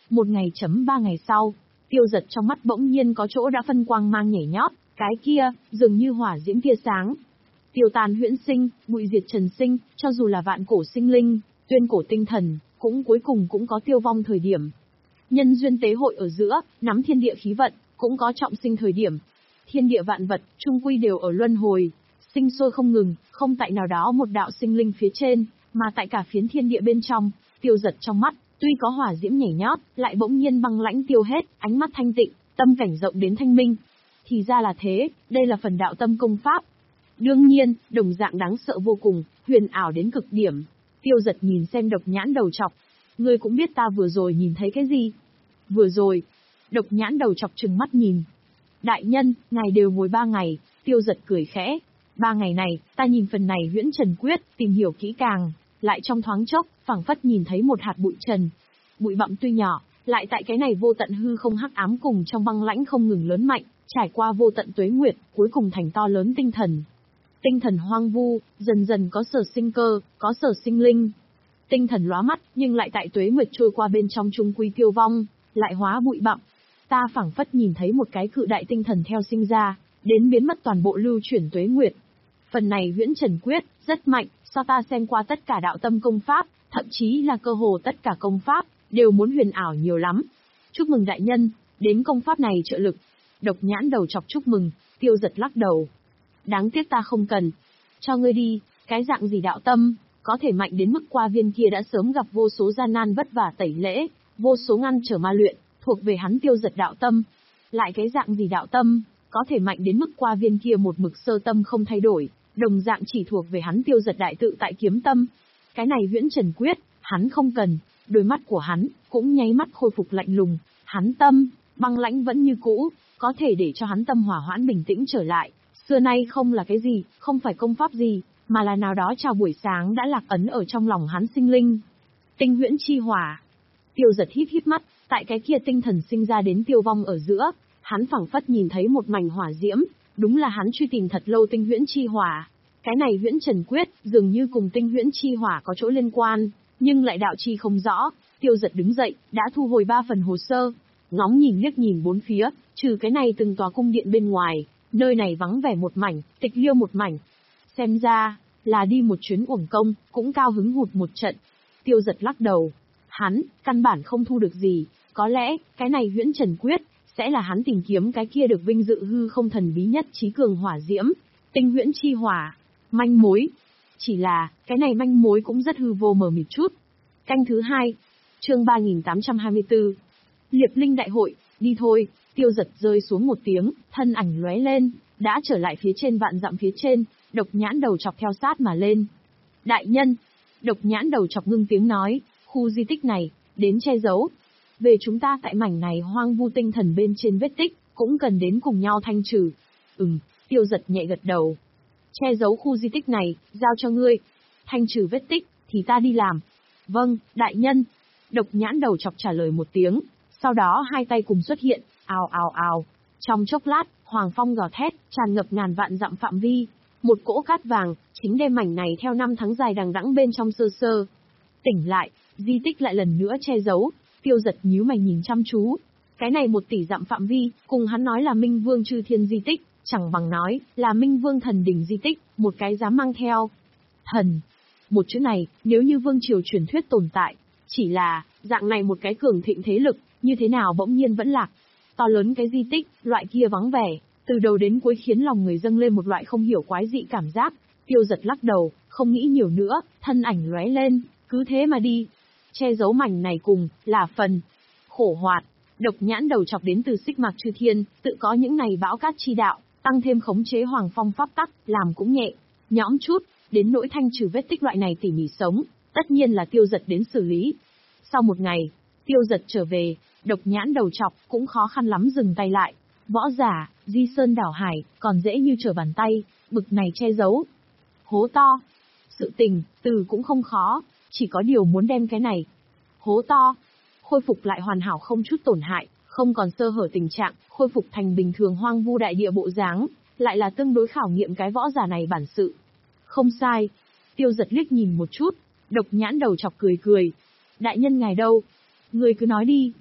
S1: Một ngày chấm ba ngày sau, Tiêu Dật trong mắt bỗng nhiên có chỗ đã phân quang mang nhảy nhót, cái kia, dường như hỏa diễm tia sáng. Tiêu tàn huyễn sinh, bụi diệt trần sinh, cho dù là vạn cổ sinh linh, tuyên cổ tinh thần, cũng cuối cùng cũng có tiêu vong thời điểm. Nhân duyên tế hội ở giữa, nắm thiên địa khí vận, cũng có trọng sinh thời điểm. Thiên địa vạn vật, chung quy đều ở luân hồi, sinh sôi không ngừng, không tại nào đó một đạo sinh linh phía trên, mà tại cả phiến thiên địa bên trong. Tiêu Dật trong mắt, tuy có hỏa diễm nhảy nhót, lại bỗng nhiên băng lãnh tiêu hết, ánh mắt thanh tịnh, tâm cảnh rộng đến thanh minh. Thì ra là thế, đây là phần đạo tâm công pháp. Đương nhiên, đồng dạng đáng sợ vô cùng, huyền ảo đến cực điểm. Tiêu Dật nhìn xem Độc Nhãn đầu trọc. Ngươi cũng biết ta vừa rồi nhìn thấy cái gì? Vừa rồi, Độc Nhãn đầu trọc trừng mắt nhìn. Đại nhân, ngài đều ngồi ba ngày, Tiêu Dật cười khẽ. Ba ngày này, ta nhìn phần này huyễn trần quyết, tìm hiểu kỹ càng, lại trong thoáng chốc, phảng phất nhìn thấy một hạt bụi trần. Bụi bặm tuy nhỏ, lại tại cái này vô tận hư không hắc ám cùng trong băng lãnh không ngừng lớn mạnh, trải qua vô tận tuế nguyệt, cuối cùng thành to lớn tinh thần. Tinh thần hoang vu, dần dần có sở sinh cơ, có sở sinh linh. Tinh thần lóa mắt, nhưng lại tại tuế nguyệt trôi qua bên trong trung quy tiêu vong, lại hóa bụi bặm. Ta phảng phất nhìn thấy một cái cự đại tinh thần theo sinh ra, đến biến mất toàn bộ lưu chuyển tuế nguyệt. Phần này huyễn trần quyết, rất mạnh, so ta xem qua tất cả đạo tâm công pháp, thậm chí là cơ hồ tất cả công pháp, đều muốn huyền ảo nhiều lắm. Chúc mừng đại nhân, đến công pháp này trợ lực. Độc Nhãn đầu chọc chúc mừng, Tiêu Dật lắc đầu. Đáng tiếc ta không cần. Cho ngươi đi, cái dạng gì đạo tâm, có thể mạnh đến mức qua viên kia đã sớm gặp vô số gian nan vất vả tẩy lễ, vô số ngăn trở ma luyện, thuộc về hắn Tiêu Dật đạo tâm. Lại cái dạng gì đạo tâm, có thể mạnh đến mức qua viên kia một mực sơ tâm không thay đổi, đồng dạng chỉ thuộc về hắn Tiêu Dật đại tự tại kiếm tâm. Cái này huyễn trần quyết, hắn không cần, đôi mắt của hắn, cũng nháy mắt khôi phục lạnh lùng, hắn tâm, băng lãnh vẫn như cũ, có thể để cho hắn tâm hỏa hoãn bình tĩnh trở lại. Xưa nay không là cái gì, không phải công pháp gì, mà là nào đó chào buổi sáng đã lạc ấn ở trong lòng hắn sinh linh. Tinh huyễn chi hỏa. Tiêu Dật híp híp mắt, tại cái kia tinh thần sinh ra đến tiêu vong ở giữa, hắn phảng phất nhìn thấy một mảnh hỏa diễm, đúng là hắn truy tìm thật lâu tinh huyễn chi hỏa. Cái này huyễn trần quyết, dường như cùng tinh huyễn chi hỏa có chỗ liên quan, nhưng lại đạo chi không rõ. Tiêu Dật đứng dậy, đã thu hồi ba phần hồ sơ, ngóng nhìn liếc nhìn bốn phía, trừ cái này từng tòa cung điện bên ngoài, nơi này vắng vẻ một mảnh, tịch liêu một mảnh. Xem ra, là đi một chuyến uổng công, cũng cao hứng hụt một trận. Tiêu Dật lắc đầu. Hắn, căn bản không thu được gì, có lẽ, cái này huyễn trần quyết, sẽ là hắn tìm kiếm cái kia được vinh dự hư không thần bí nhất trí cường hỏa diễm, tinh huyễn chi hỏa, manh mối. Chỉ là, cái này manh mối cũng rất hư vô mờ mịt chút. Canh thứ hai, chương ba nghìn tám trăm hai mươi tư. Liệp Linh đại hội, đi thôi. Tiêu Dật rơi xuống một tiếng, thân ảnh lóe lên, đã trở lại phía trên vạn dặm phía trên, Độc Nhãn đầu chọc theo sát mà lên. Đại nhân, Độc Nhãn đầu chọc ngưng tiếng nói, khu di tích này, đến che giấu. Về chúng ta tại mảnh này hoang vu tinh thần bên trên vết tích, cũng cần đến cùng nhau thanh trừ. Ừm, Tiêu Dật nhẹ gật đầu. Che giấu khu di tích này, giao cho ngươi. Thanh trừ vết tích, thì ta đi làm. Vâng, đại nhân. Độc Nhãn đầu chọc trả lời một tiếng, sau đó hai tay cùng xuất hiện, ào ào ào. Trong chốc lát, hoàng phong gào thét, tràn ngập ngàn vạn dặm phạm vi. Một cỗ cát vàng, chính đem mảnh này theo năm tháng dài đằng đẵng bên trong sơ sơ. Tỉnh lại, di tích lại lần nữa che giấu. Tiêu Dật nhíu mày nhìn chăm chú. Cái này một tỷ dặm phạm vi, cùng hắn nói là Minh Vương Chư Thiên di tích, chẳng bằng nói là Minh Vương Thần Đỉnh di tích, một cái dám mang theo. Thần. Một chữ này, nếu như vương triều truyền thuyết tồn tại, chỉ là, dạng này một cái cường thịnh thế lực, như thế nào bỗng nhiên vẫn lạc. To lớn cái di tích, loại kia vắng vẻ, từ đầu đến cuối khiến lòng người dâng lên một loại không hiểu quái dị cảm giác. Tiêu Dật lắc đầu, không nghĩ nhiều nữa, thân ảnh lóe lên, cứ thế mà đi. Che giấu mảnh này cùng, là phần khổ hoạt. Độc Nhãn đầu chọc đến từ Xích Mạc Chư Thiên, tự có những này bão cát chi đạo, tăng thêm khống chế hoàng phong pháp tắc, làm cũng nhẹ, nhõm chút, đến nỗi thanh trừ vết tích loại này tỉ mỉ sống, tất nhiên là Tiêu Dật đến xử lý. Sau một ngày, Tiêu Dật trở về, Độc Nhãn đầu chọc cũng khó khăn lắm dừng tay lại. Võ giả, di sơn đảo hải, còn dễ như trở bàn tay, bực này che giấu. Hố to. Sự tình, từ cũng không khó, chỉ có điều muốn đem cái này. Hố to. Khôi phục lại hoàn hảo không chút tổn hại, không còn sơ hở tình trạng, khôi phục thành bình thường hoang vu đại địa bộ dáng, lại là tương đối khảo nghiệm cái võ giả này bản sự. Không sai. Tiêu Dật liếc nhìn một chút, Độc Nhãn đầu chọc cười cười. Đại nhân ngài đâu? Người cứ nói đi.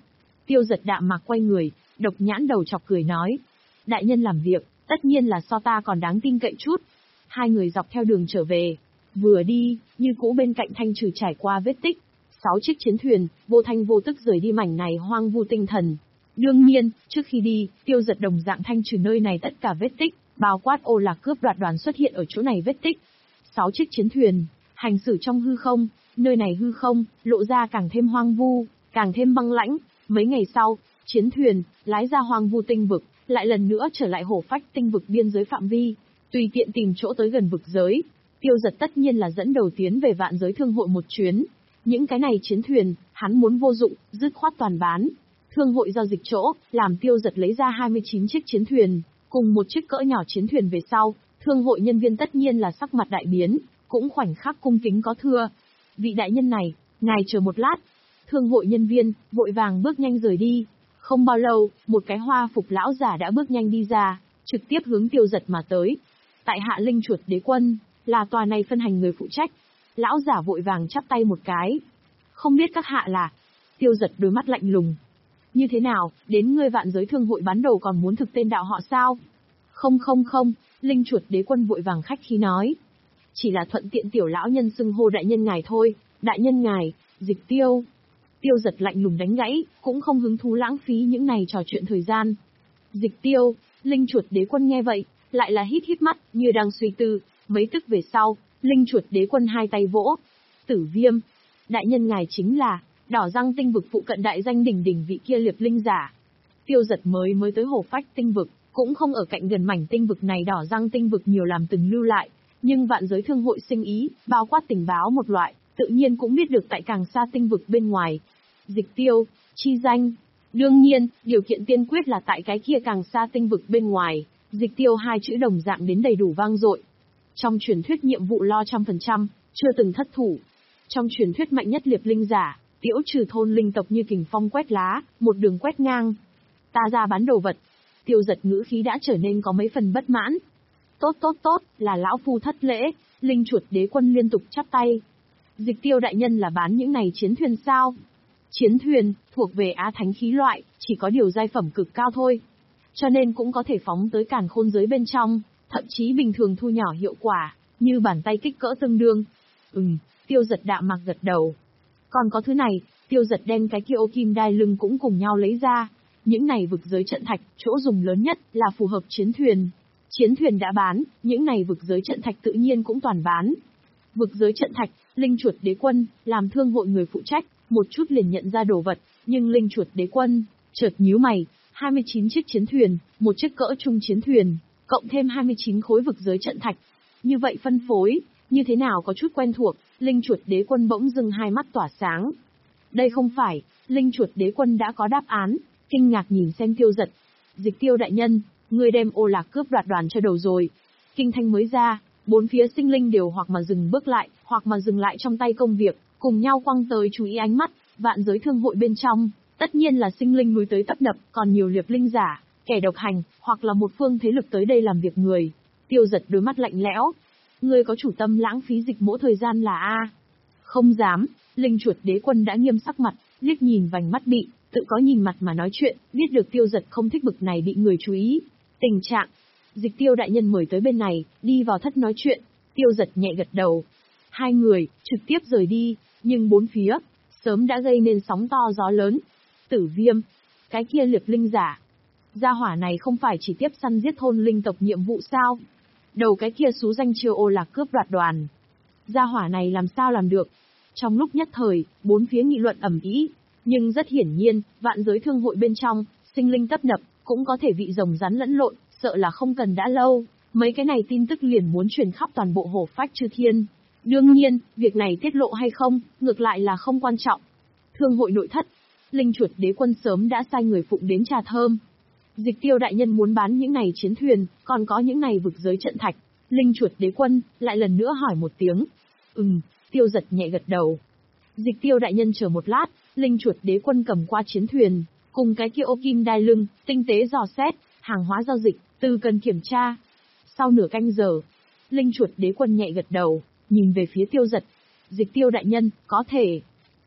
S1: Tiêu Giật đạm mạc quay người, độc nhãn đầu chọc cười nói. Đại nhân làm việc, tất nhiên là so ta còn đáng tin cậy chút. Hai người dọc theo đường trở về. Vừa đi, như cũ bên cạnh Thanh Trừ trải qua vết tích. Sáu chiếc chiến thuyền, vô thanh vô tức rời đi mảnh này hoang vu tinh thần. Đương nhiên, trước khi đi, Tiêu Giật đồng dạng thanh trừ nơi này tất cả vết tích, bao quát Ô Lạc cướp đoạt đoàn xuất hiện ở chỗ này vết tích. Sáu chiếc chiến thuyền, hành xử trong hư không, nơi này hư không, lộ ra càng thêm hoang vu, càng thêm băng lãnh. Mấy ngày sau, chiến thuyền, lái ra hoang vu tinh vực, lại lần nữa trở lại hổ phách tinh vực biên giới phạm vi, tùy tiện tìm chỗ tới gần vực giới. Tiêu Giật tất nhiên là dẫn đầu tiến về vạn giới thương hội một chuyến. Những cái này chiến thuyền, hắn muốn vô dụng, dứt khoát toàn bán. Thương hội giao dịch chỗ, làm Tiêu Giật lấy ra hai mươi chín chiếc chiến thuyền, cùng một chiếc cỡ nhỏ chiến thuyền về sau, thương hội nhân viên tất nhiên là sắc mặt đại biến, cũng khoảnh khắc cung kính có thưa. Vị đại nhân này, ngài chờ một lát. Thương hội nhân viên, vội vàng bước nhanh rời đi. Không bao lâu, một cái hoa phục lão giả đã bước nhanh đi ra, trực tiếp hướng Tiêu Giật mà tới. Tại hạ Linh Chuột Đế Quân, là tòa này phân hành người phụ trách. Lão giả vội vàng chắp tay một cái. Không biết các hạ là... Tiêu Giật đôi mắt lạnh lùng. Như thế nào, đến ngươi vạn giới thương hội bán đồ còn muốn thực tên đạo họ sao? Không không không, Linh Chuột Đế Quân vội vàng khách khí nói. Chỉ là thuận tiện tiểu lão nhân xưng hô đại nhân ngài thôi, đại nhân ngài, Dịch Tiêu. Tiêu Giật lạnh lùng đánh gãy, cũng không hứng thú lãng phí những này trò chuyện thời gian. Dịch Tiêu, Linh Chuột Đế Quân nghe vậy, lại là hít hít mắt, như đang suy tư. Mấy tức về sau, Linh Chuột Đế Quân hai tay vỗ. Tử Viêm, đại nhân ngài chính là Đỏ Răng tinh vực phụ cận đại danh đỉnh đỉnh vị kia liệp linh giả. Tiêu Giật mới mới tới hổ phách tinh vực, cũng không ở cạnh gần mảnh tinh vực này. Đỏ Răng tinh vực nhiều làm từng lưu lại, nhưng vạn giới thương hội sinh ý, bao quát tình báo một loại, tự nhiên cũng biết được tại càng xa tinh vực bên ngoài. Dịch Tiêu, chi danh. Đương nhiên, điều kiện tiên quyết là tại cái kia càng xa tinh vực bên ngoài, Dịch Tiêu hai chữ đồng dạng đến đầy đủ vang dội. Trong truyền thuyết nhiệm vụ lo trăm phần trăm, chưa từng thất thủ. Trong truyền thuyết mạnh nhất liệp linh giả, tiễu trừ thôn linh tộc như kình phong quét lá, một đường quét ngang. Ta ra bán đồ vật. Tiêu Giật ngữ khí đã trở nên có mấy phần bất mãn. Tốt tốt tốt, là lão phu thất lễ. Linh Chuột Đế Quân liên tục chắp tay. Dịch Tiêu đại nhân là bán những này chiến thuyền sao? Chiến thuyền, thuộc về á thánh khí loại, chỉ có điều giai phẩm cực cao thôi. Cho nên cũng có thể phóng tới càn khôn giới bên trong, thậm chí bình thường thu nhỏ hiệu quả, như bàn tay kích cỡ tương đương. Ừm, Tiêu Giật đạm mạc gật đầu. Còn có thứ này, Tiêu Giật đem cái kia ô kim đai lưng cũng cùng nhau lấy ra. Những này vực giới trận thạch, chỗ dùng lớn nhất là phù hợp chiến thuyền. Chiến thuyền đã bán, những này vực giới trận thạch tự nhiên cũng toàn bán. Vực giới trận thạch, Linh Chuột Đế Quân, làm thương hội người phụ trách, một chút liền nhận ra đồ vật, nhưng Linh Chuột Đế Quân, chợt nhíu mày, hai mươi chín chiếc chiến thuyền, một chiếc cỡ trung chiến thuyền, cộng thêm hai mươi chín khối vực giới trận thạch. Như vậy phân phối, như thế nào có chút quen thuộc, Linh Chuột Đế Quân bỗng dưng hai mắt tỏa sáng. Đây không phải, Linh Chuột Đế Quân đã có đáp án, kinh ngạc nhìn xem Tiêu Giật. Dịch Tiêu đại nhân, người đem Ô Lạc cướp đoạt đoàn cho đầu rồi. Kinh thanh mới ra, bốn phía sinh linh đều hoặc mà dừng bước lại, hoặc mà dừng lại trong tay công việc, cùng nhau quăng tới chú ý ánh mắt, vạn giới thương hội bên trong, tất nhiên là sinh linh núi tới tấp nập, còn nhiều liệp linh giả, kẻ độc hành, hoặc là một phương thế lực tới đây làm việc người. Tiêu Giật đôi mắt lạnh lẽo. Ngươi có chủ tâm lãng phí dịch mỗi thời gian là a? Không dám, Linh Chuột Đế Quân đã nghiêm sắc mặt, liếc nhìn vành mắt bị, tự có nhìn mặt mà nói chuyện, biết được Tiêu Giật không thích bực này bị người chú ý. Tình trạng, Dịch Tiêu đại nhân mời tới bên này, đi vào thất nói chuyện. Tiêu Giật nhẹ gật đầu. Hai người, trực tiếp rời đi, nhưng bốn phía, sớm đã gây nên sóng to gió lớn. Tử Viêm, cái kia liệp linh giả. Gia hỏa này không phải chỉ tiếp săn giết thôn linh tộc nhiệm vụ sao? Đầu cái kia xú danh chiêu Ô Lạc cướp đoạt đoàn. Gia hỏa này làm sao làm được? Trong lúc nhất thời, bốn phía nghị luận ầm ĩ, nhưng rất hiển nhiên, vạn giới thương hội bên trong, sinh linh tấp nập, cũng có thể vị rồng rắn lẫn lộn, sợ là không cần đã lâu, mấy cái này tin tức liền muốn truyền khắp toàn bộ hổ phách chư thiên. Đương nhiên, việc này tiết lộ hay không, ngược lại là không quan trọng. Thương hội nội thất, Linh Chuột Đế Quân sớm đã sai người phụng đến trà thơm. Dịch Tiêu đại nhân muốn bán những này chiến thuyền, còn có những này vực giới trận thạch. Linh Chuột Đế Quân lại lần nữa hỏi một tiếng. Ừm, Tiêu Giật nhẹ gật đầu. Dịch Tiêu đại nhân chờ một lát, Linh Chuột Đế Quân cầm qua chiến thuyền, cùng cái kia ô kim đai lưng, tinh tế dò xét, hàng hóa giao dịch, từ cần kiểm tra. Sau nửa canh giờ, Linh Chuột Đế Quân nhẹ gật đầu, nhìn về phía Tiêu Giật. Dịch Tiêu đại nhân, có thể.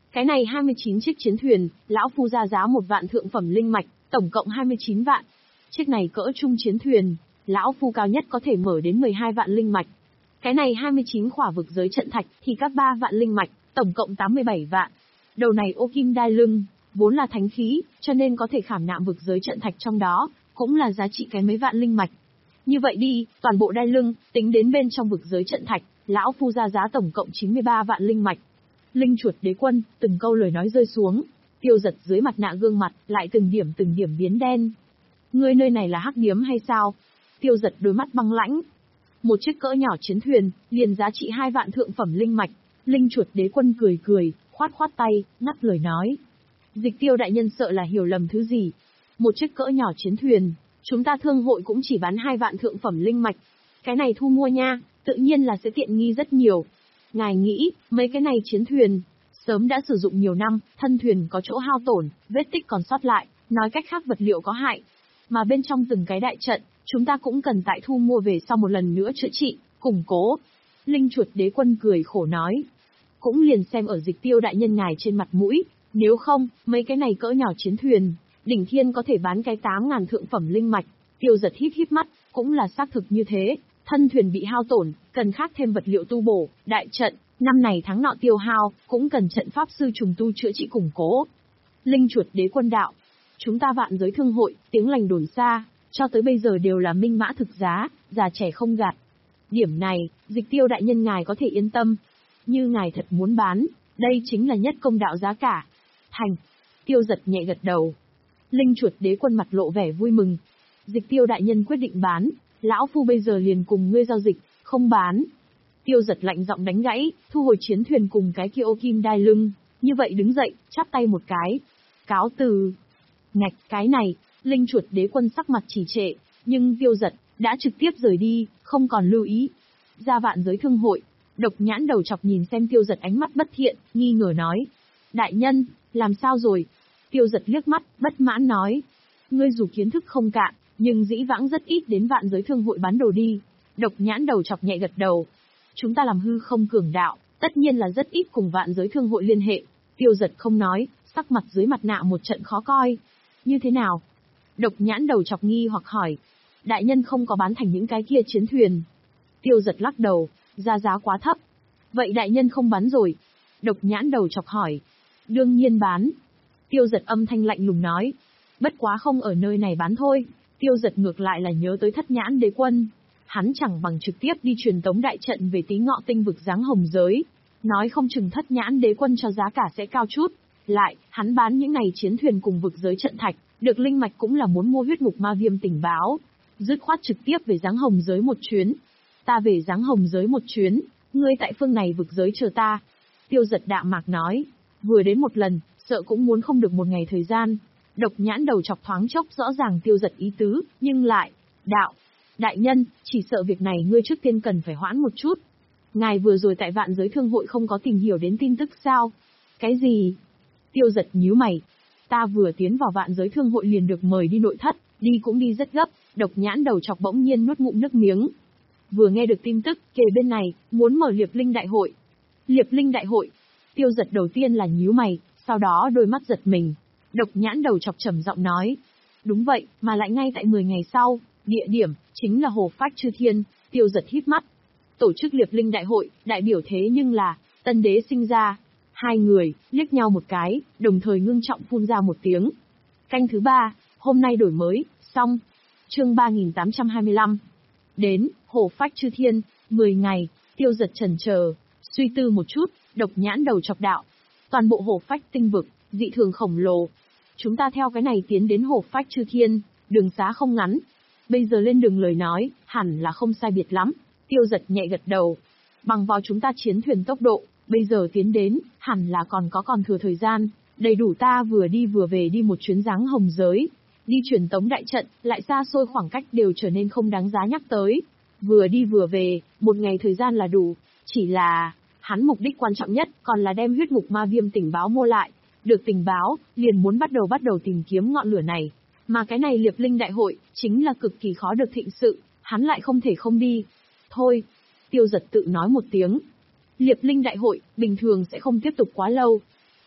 S1: Cái này hai mươi chín chiếc chiến thuyền, lão phu ra giá một vạn thượng phẩm linh mạch, tổng cộng hai mươi chín vạn. Chiếc này cỡ trung chiến thuyền, lão phu cao nhất có thể mở đến mười hai vạn linh mạch. Cái này hai mươi chín khỏa vực giới trận thạch thì các ba vạn linh mạch, tổng cộng tám mươi bảy vạn. Đầu này ô kim đai lưng, vốn là thánh khí, cho nên có thể khảm nạm vực giới trận thạch trong đó, cũng là giá trị cái mấy vạn linh mạch. Như vậy đi, toàn bộ đai lưng, tính đến bên trong vực giới trận thạch, lão phu ra giá tổng cộng chín mươi ba vạn linh mạch. Linh chuột đế quân, từng câu lời nói rơi xuống, Tiêu Giật dưới mặt nạ gương mặt, lại từng điểm từng điểm biến đen. Ngươi nơi này là hắc điếm hay sao? Tiêu Giật đôi mắt băng lãnh. Một chiếc cỡ nhỏ chiến thuyền, liền giá trị hai vạn thượng phẩm linh mạch. Linh chuột đế quân cười cười, khoát khoát tay, ngắt lời nói. Dịch Tiêu đại nhân sợ là hiểu lầm thứ gì. Một chiếc cỡ nhỏ chiến thuyền, chúng ta thương hội cũng chỉ bán hai vạn thượng phẩm linh mạch. Cái này thu mua nha, tự nhiên là sẽ tiện nghi rất nhiều. Ngài nghĩ, mấy cái này chiến thuyền, sớm đã sử dụng nhiều năm, thân thuyền có chỗ hao tổn, vết tích còn sót lại, nói cách khác vật liệu có hại. Mà bên trong từng cái đại trận, chúng ta cũng cần tại thu mua về sau một lần nữa chữa trị, củng cố. Linh chuột đế quân cười khổ nói. Cũng liền xem ở Dịch Tiêu đại nhân ngài trên mặt mũi, nếu không, mấy cái này cỡ nhỏ chiến thuyền, đỉnh thiên có thể bán cái tám ngàn thượng phẩm linh mạch. Tiêu Giật híp híp mắt, cũng là xác thực như thế, thân thuyền bị hao tổn, cần khác thêm vật liệu tu bổ, đại trận, năm này tháng nọ tiêu hao, cũng cần trận pháp sư trùng tu chữa trị củng cố. Linh chuột đế quân đạo, chúng ta vạn giới thương hội, tiếng lành đồn xa, cho tới bây giờ đều là minh mã thực giá, già trẻ không gạt. Điểm này, Dịch Tiêu đại nhân ngài có thể yên tâm. Như ngài thật muốn bán, đây chính là nhất công đạo giá cả. Thành. Tiêu Giật nhẹ gật đầu. Linh chuột đế quân mặt lộ vẻ vui mừng. Dịch Tiêu đại nhân quyết định bán, lão phu bây giờ liền cùng ngươi giao dịch, không bán. Tiêu Giật lạnh giọng đánh gãy, thu hồi chiến thuyền cùng cái kia ô kim đai lưng, như vậy đứng dậy, chắp tay một cái. Cáo từ. Ngạch, cái này, Linh chuột đế quân sắc mặt trì trệ, nhưng Tiêu Giật đã trực tiếp rời đi, không còn lưu ý. Ra vạn giới thương hội, Độc Nhãn đầu chọc nhìn xem Tiêu Giật ánh mắt bất thiện, nghi ngờ nói. Đại nhân, làm sao rồi? Tiêu Giật liếc mắt, bất mãn nói. Ngươi dù kiến thức không cạn, nhưng dĩ vãng rất ít đến vạn giới thương hội bán đồ đi. Độc Nhãn đầu chọc nhẹ gật đầu. Chúng ta làm hư không cường đạo, tất nhiên là rất ít cùng vạn giới thương hội liên hệ. Tiêu Giật không nói, sắc mặt dưới mặt nạ một trận khó coi. Như thế nào? Độc Nhãn đầu chọc nghi hoặc hỏi. Đại nhân không có bán thành những cái kia chiến thuyền. Tiêu Giật lắc đầu, ra giá quá thấp. Vậy đại nhân không bán rồi? Độc Nhãn đầu chọc hỏi. Đương nhiên bán. Tiêu Giật âm thanh lạnh lùng nói. Bất quá không ở nơi này bán thôi. Tiêu Giật ngược lại là nhớ tới Thất Nhãn đế quân. Hắn chẳng bằng trực tiếp đi truyền tống đại trận về Tí Ngọ tinh vực dáng hồng giới. Nói không chừng Thất Nhãn đế quân cho giá cả sẽ cao chút. Lại, hắn bán những này chiến thuyền cùng vực giới trận thạch, được linh mạch cũng là muốn mua huyết ngục ma viêm tình báo. Dứt khoát trực tiếp về dáng hồng giới một chuyến. Ta về dáng hồng giới một chuyến, ngươi tại phương này vực giới chờ ta. Tiêu Giật đạm mạc nói. Vừa đến một lần, sợ cũng muốn không được một ngày thời gian. Độc Nhãn đầu chọc thoáng chốc rõ ràng Tiêu Giật ý tứ, nhưng lại, đạo, đại nhân, chỉ sợ việc này ngươi trước tiên cần phải hoãn một chút. Ngài vừa rồi tại vạn giới thương hội không có tìm hiểu đến tin tức sao? Cái gì? Tiêu Giật nhíu mày. Ta vừa tiến vào vạn giới thương hội liền được mời đi nội thất, đi cũng đi rất gấp. Độc Nhãn đầu chọc bỗng nhiên nuốt ngụm nước miếng. Vừa nghe được tin tức, kề bên này, muốn mở Liệp Linh đại hội. Liệp Linh đại hội. Tiêu Giật đầu tiên là nhíu mày, sau đó đôi mắt giật mình. Độc Nhãn đầu chọc trầm giọng nói. Đúng vậy, mà lại ngay tại mười ngày sau, địa điểm, chính là Hồ Phách Chư Thiên. Tiêu Giật híp mắt. Tổ chức Liệp Linh đại hội, đại biểu thế nhưng là, tân đế sinh ra. Hai người, liếc nhau một cái, đồng thời ngưng trọng phun ra một tiếng. Canh thứ ba, hôm nay đổi mới, xong. Chương ba nghìn tám trăm hai mươi lăm. Đến, Hồ Phách Chư Thiên, mười ngày, Tiêu Giật chần chờ, suy tư một chút, Độc Nhãn đầu chọc đạo. Toàn bộ Hồ Phách tinh vực, dị thường khổng lồ. Chúng ta theo cái này tiến đến Hồ Phách Chư Thiên, đường xá không ngắn. Bây giờ lên đường lời nói, hẳn là không sai biệt lắm. Tiêu Giật nhẹ gật đầu. Bằng vào chúng ta chiến thuyền tốc độ, bây giờ tiến đến, hẳn là còn có còn thừa thời gian, đầy đủ ta vừa đi vừa về đi một chuyến dáng hồng giới. Đi truyền tống đại trận, lại xa xôi khoảng cách đều trở nên không đáng giá nhắc tới. Vừa đi vừa về, một ngày thời gian là đủ. Chỉ là, hắn mục đích quan trọng nhất còn là đem huyết ngục ma viêm tình báo mua lại. Được tình báo, liền muốn bắt đầu bắt đầu tìm kiếm ngọn lửa này. Mà cái này Liệp Linh đại hội, chính là cực kỳ khó được thịnh sự, hắn lại không thể không đi. Thôi, Tiêu Giật tự nói một tiếng. Liệp Linh đại hội, bình thường sẽ không tiếp tục quá lâu.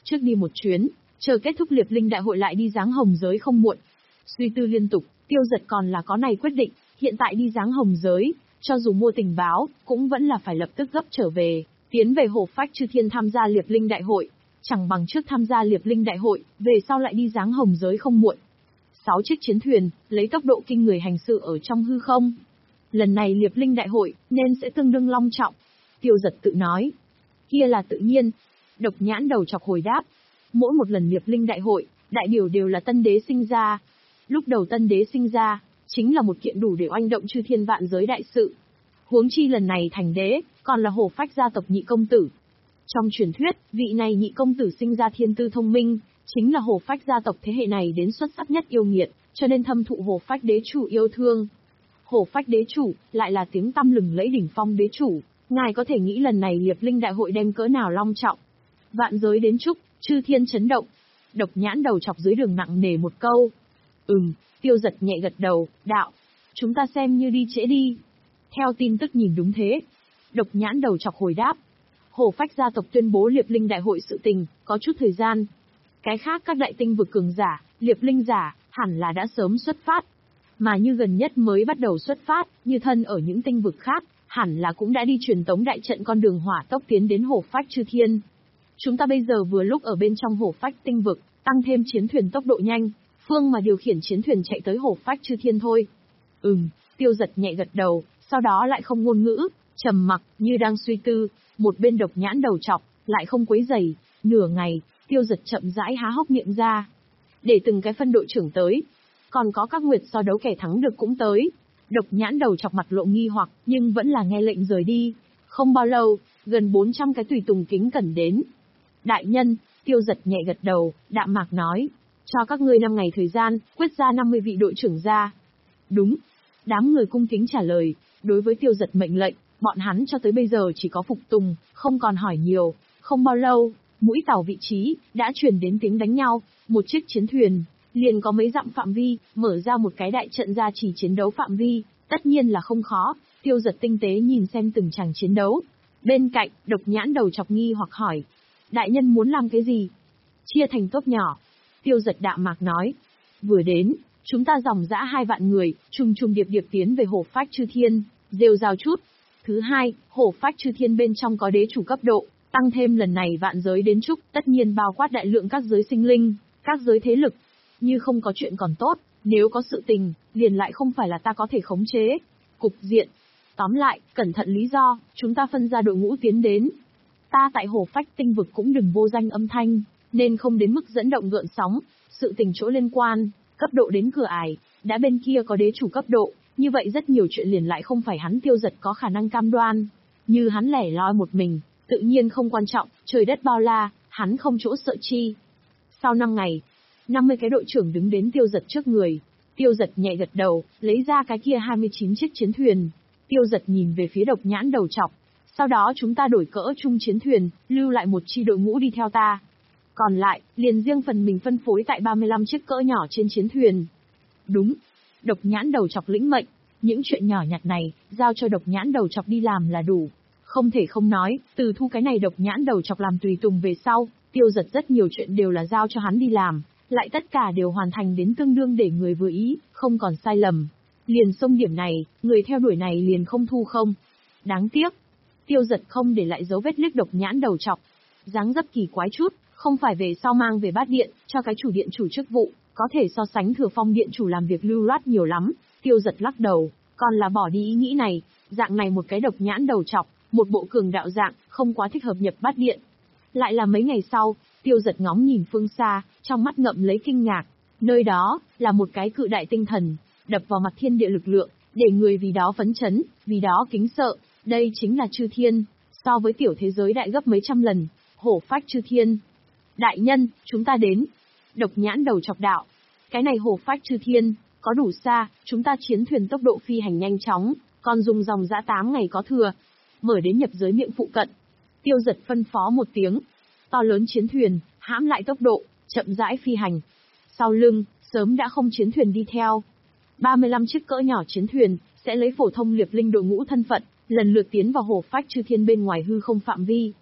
S1: trước đi một chuyến, chờ kết thúc Liệp Linh đại hội lại đi giáng hồng giới không muộn. Suy tư liên tục, Tiêu Giật còn là có này quyết định, hiện tại đi giáng hồng giới, cho dù mua tình báo, cũng vẫn là phải lập tức gấp trở về, tiến về Hổ Phách Chư Thiên tham gia Liệp Linh đại hội, chẳng bằng trước tham gia Liệp Linh đại hội, về sau lại đi giáng hồng giới không muộn. Sáu chiếc chiến thuyền, lấy tốc độ kinh người hành sự ở trong hư không. Lần này Liệp Linh đại hội, nên sẽ tương đương long trọng. Tiêu Giật tự nói. Kia là tự nhiên. Độc Nhãn đầu chọc hồi đáp. Mỗi một lần Liệp Linh đại hội, đại biểu đều là tân đế sinh ra. Lúc đầu tân đế sinh ra, chính là một kiện đủ để oanh động chư thiên vạn giới đại sự. Huống chi lần này thành đế, còn là Hổ Phách gia tộc nhị công tử. Trong truyền thuyết, vị này nhị công tử sinh ra thiên tư thông minh, chính là Hổ Phách gia tộc thế hệ này đến xuất sắc nhất yêu nghiệt, cho nên thâm thụ Hổ Phách đế chủ yêu thương. Hổ Phách đế chủ, lại là tiếng tăm lừng lẫy đỉnh phong đế chủ, ngài có thể nghĩ lần này Liệp Linh đại hội đem cỡ nào long trọng. Vạn giới đến chúc, chư thiên chấn động. Độc Nhãn đầu chọc dưới đường nặng nề một câu. Ừm, Tiêu Giật nhẹ gật đầu, đạo. Chúng ta xem như đi trễ đi. Theo tin tức nhìn đúng thế. Độc Nhãn đầu chọc hồi đáp. Hổ Phách gia tộc tuyên bố Liệp Linh đại hội sự tình, có chút thời gian. Cái khác các đại tinh vực cường giả, Liệp Linh giả, hẳn là đã sớm xuất phát. Mà như gần nhất mới bắt đầu xuất phát, như thân ở những tinh vực khác, hẳn là cũng đã đi truyền tống đại trận con đường hỏa tốc tiến đến Hổ Phách Chư Thiên. Chúng ta bây giờ vừa lúc ở bên trong Hổ Phách tinh vực, tăng thêm chiến thuyền tốc độ nhanh, phương mà điều khiển chiến thuyền chạy tới Hổ Phách Chư Thiên thôi. Ừm, Tiêu Giật nhẹ gật đầu, sau đó lại không ngôn ngữ, trầm mặc, như đang suy tư, một bên Độc Nhãn đầu chọc, lại không quấy rầy. Nửa ngày, Tiêu Giật chậm rãi há hốc miệng ra. Để từng cái phân đội trưởng tới, còn có các nguyệt so đấu kẻ thắng được cũng tới. Độc Nhãn đầu chọc mặt lộ nghi hoặc, nhưng vẫn là nghe lệnh rời đi. Không bao lâu, gần bốn trăm cái tùy tùng kính cẩn đến. Đại nhân, Tiêu Giật nhẹ gật đầu, đạm mạc nói, cho các ngươi năm ngày thời gian, quyết ra năm mươi vị đội trưởng ra. Đúng. Đám người cung kính trả lời, đối với Tiêu Giật mệnh lệnh, bọn hắn cho tới bây giờ chỉ có phục tùng, không còn hỏi nhiều. Không bao lâu, mũi tàu vị trí, đã truyền đến tiếng đánh nhau, một chiếc chiến thuyền, liền có mấy dặm phạm vi, mở ra một cái đại trận ra chỉ chiến đấu phạm vi, tất nhiên là không khó. Tiêu Giật tinh tế nhìn xem từng tràng chiến đấu. Bên cạnh, Độc Nhãn đầu chọc nghi hoặc hỏi, đại nhân muốn làm cái gì? Chia thành tốp nhỏ. Tiêu Giật đạm mạc nói, vừa đến, chúng ta dòng dã hai vạn người, trùng trùng điệp điệp tiến về Hổ Phách Chư Thiên, rêu rao chút. Thứ hai, Hổ Phách Chư Thiên bên trong có đế chủ cấp độ, tăng thêm lần này vạn giới đến chúc, tất nhiên bao quát đại lượng các giới sinh linh, các giới thế lực. Như không có chuyện còn tốt, nếu có sự tình, liền lại không phải là ta có thể khống chế. Cục diện. Tóm lại, cẩn thận lý do, chúng ta phân ra đội ngũ tiến đến. Ta tại Hổ Phách tinh vực cũng đừng vô danh âm thanh, nên không đến mức dẫn động gợn sóng, sự tình chỗ liên quan, cấp độ đến cửa ải, đã bên kia có đế chủ cấp độ, như vậy rất nhiều chuyện liền lại không phải hắn Tiêu Giật có khả năng cam đoan. Như hắn lẻ loi một mình, tự nhiên không quan trọng, trời đất bao la, hắn không chỗ sợ chi. Sau năm ngày, năm mươi cái đội trưởng đứng đến Tiêu Giật trước người. Tiêu Giật nhẹ gật đầu, lấy ra cái kia hai mươi chín chiếc chiến thuyền. Tiêu Giật nhìn về phía Độc Nhãn đầu chọc. Sau đó chúng ta đổi cỡ chung chiến thuyền, lưu lại một chi đội ngũ đi theo ta. Còn lại, liền riêng phần mình phân phối tại ba mươi lăm chiếc cỡ nhỏ trên chiến thuyền. Đúng. Độc Nhãn đầu chọc lĩnh mệnh. Những chuyện nhỏ nhặt này, giao cho Độc Nhãn đầu chọc đi làm là đủ. Không thể không nói, từ thu cái này Độc Nhãn đầu chọc làm tùy tùng về sau, Tiêu Giật rất nhiều chuyện đều là giao cho hắn đi làm, lại tất cả đều hoàn thành đến tương đương để người vừa ý, không còn sai lầm. Liền xông điểm này, người theo đuổi này liền không thu không. Đáng tiếc. Tiêu Giật không để lại dấu vết liếc Độc Nhãn đầu chọc. Dáng dấp kỳ quái chút, không phải về sau mang về bát điện, cho cái chủ điện chủ chức vụ, có thể so sánh Thừa Phong điện chủ làm việc lưu loát nhiều lắm. Tiêu Giật lắc đầu, còn là bỏ đi ý nghĩ này, dạng này một cái Độc Nhãn đầu chọc, một bộ cường đạo dạng, không quá thích hợp nhập bát điện. Lại là mấy ngày sau, Tiêu Giật ngóng nhìn phương xa, trong mắt ngậm lấy kinh ngạc. Nơi đó, là một cái cự đại tinh thần, đập vào mặt thiên địa lực lượng, để người vì đó phấn chấn, vì đó kính sợ. Đây chính là Chư Thiên, so với tiểu thế giới đại gấp mấy trăm lần, Hổ Phách Chư Thiên. Đại nhân, chúng ta đến. Độc Nhãn đầu chọc đạo. Cái này Hổ Phách Chư Thiên, có đủ xa, chúng ta chiến thuyền tốc độ phi hành nhanh chóng, còn dùng dòng dã tám ngày có thừa. Mở đến nhập giới miệng phụ cận. Tiêu Giật phân phó một tiếng. To lớn chiến thuyền, hãm lại tốc độ, chậm rãi phi hành. Sau lưng, sớm đã không chiến thuyền đi theo. ba mươi lăm chiếc cỡ nhỏ chiến thuyền, sẽ lấy phổ thông Liệp Linh đội ngũ thân phận, lần lượt tiến vào Hổ Phách Chư Thiên bên ngoài hư không phạm vi.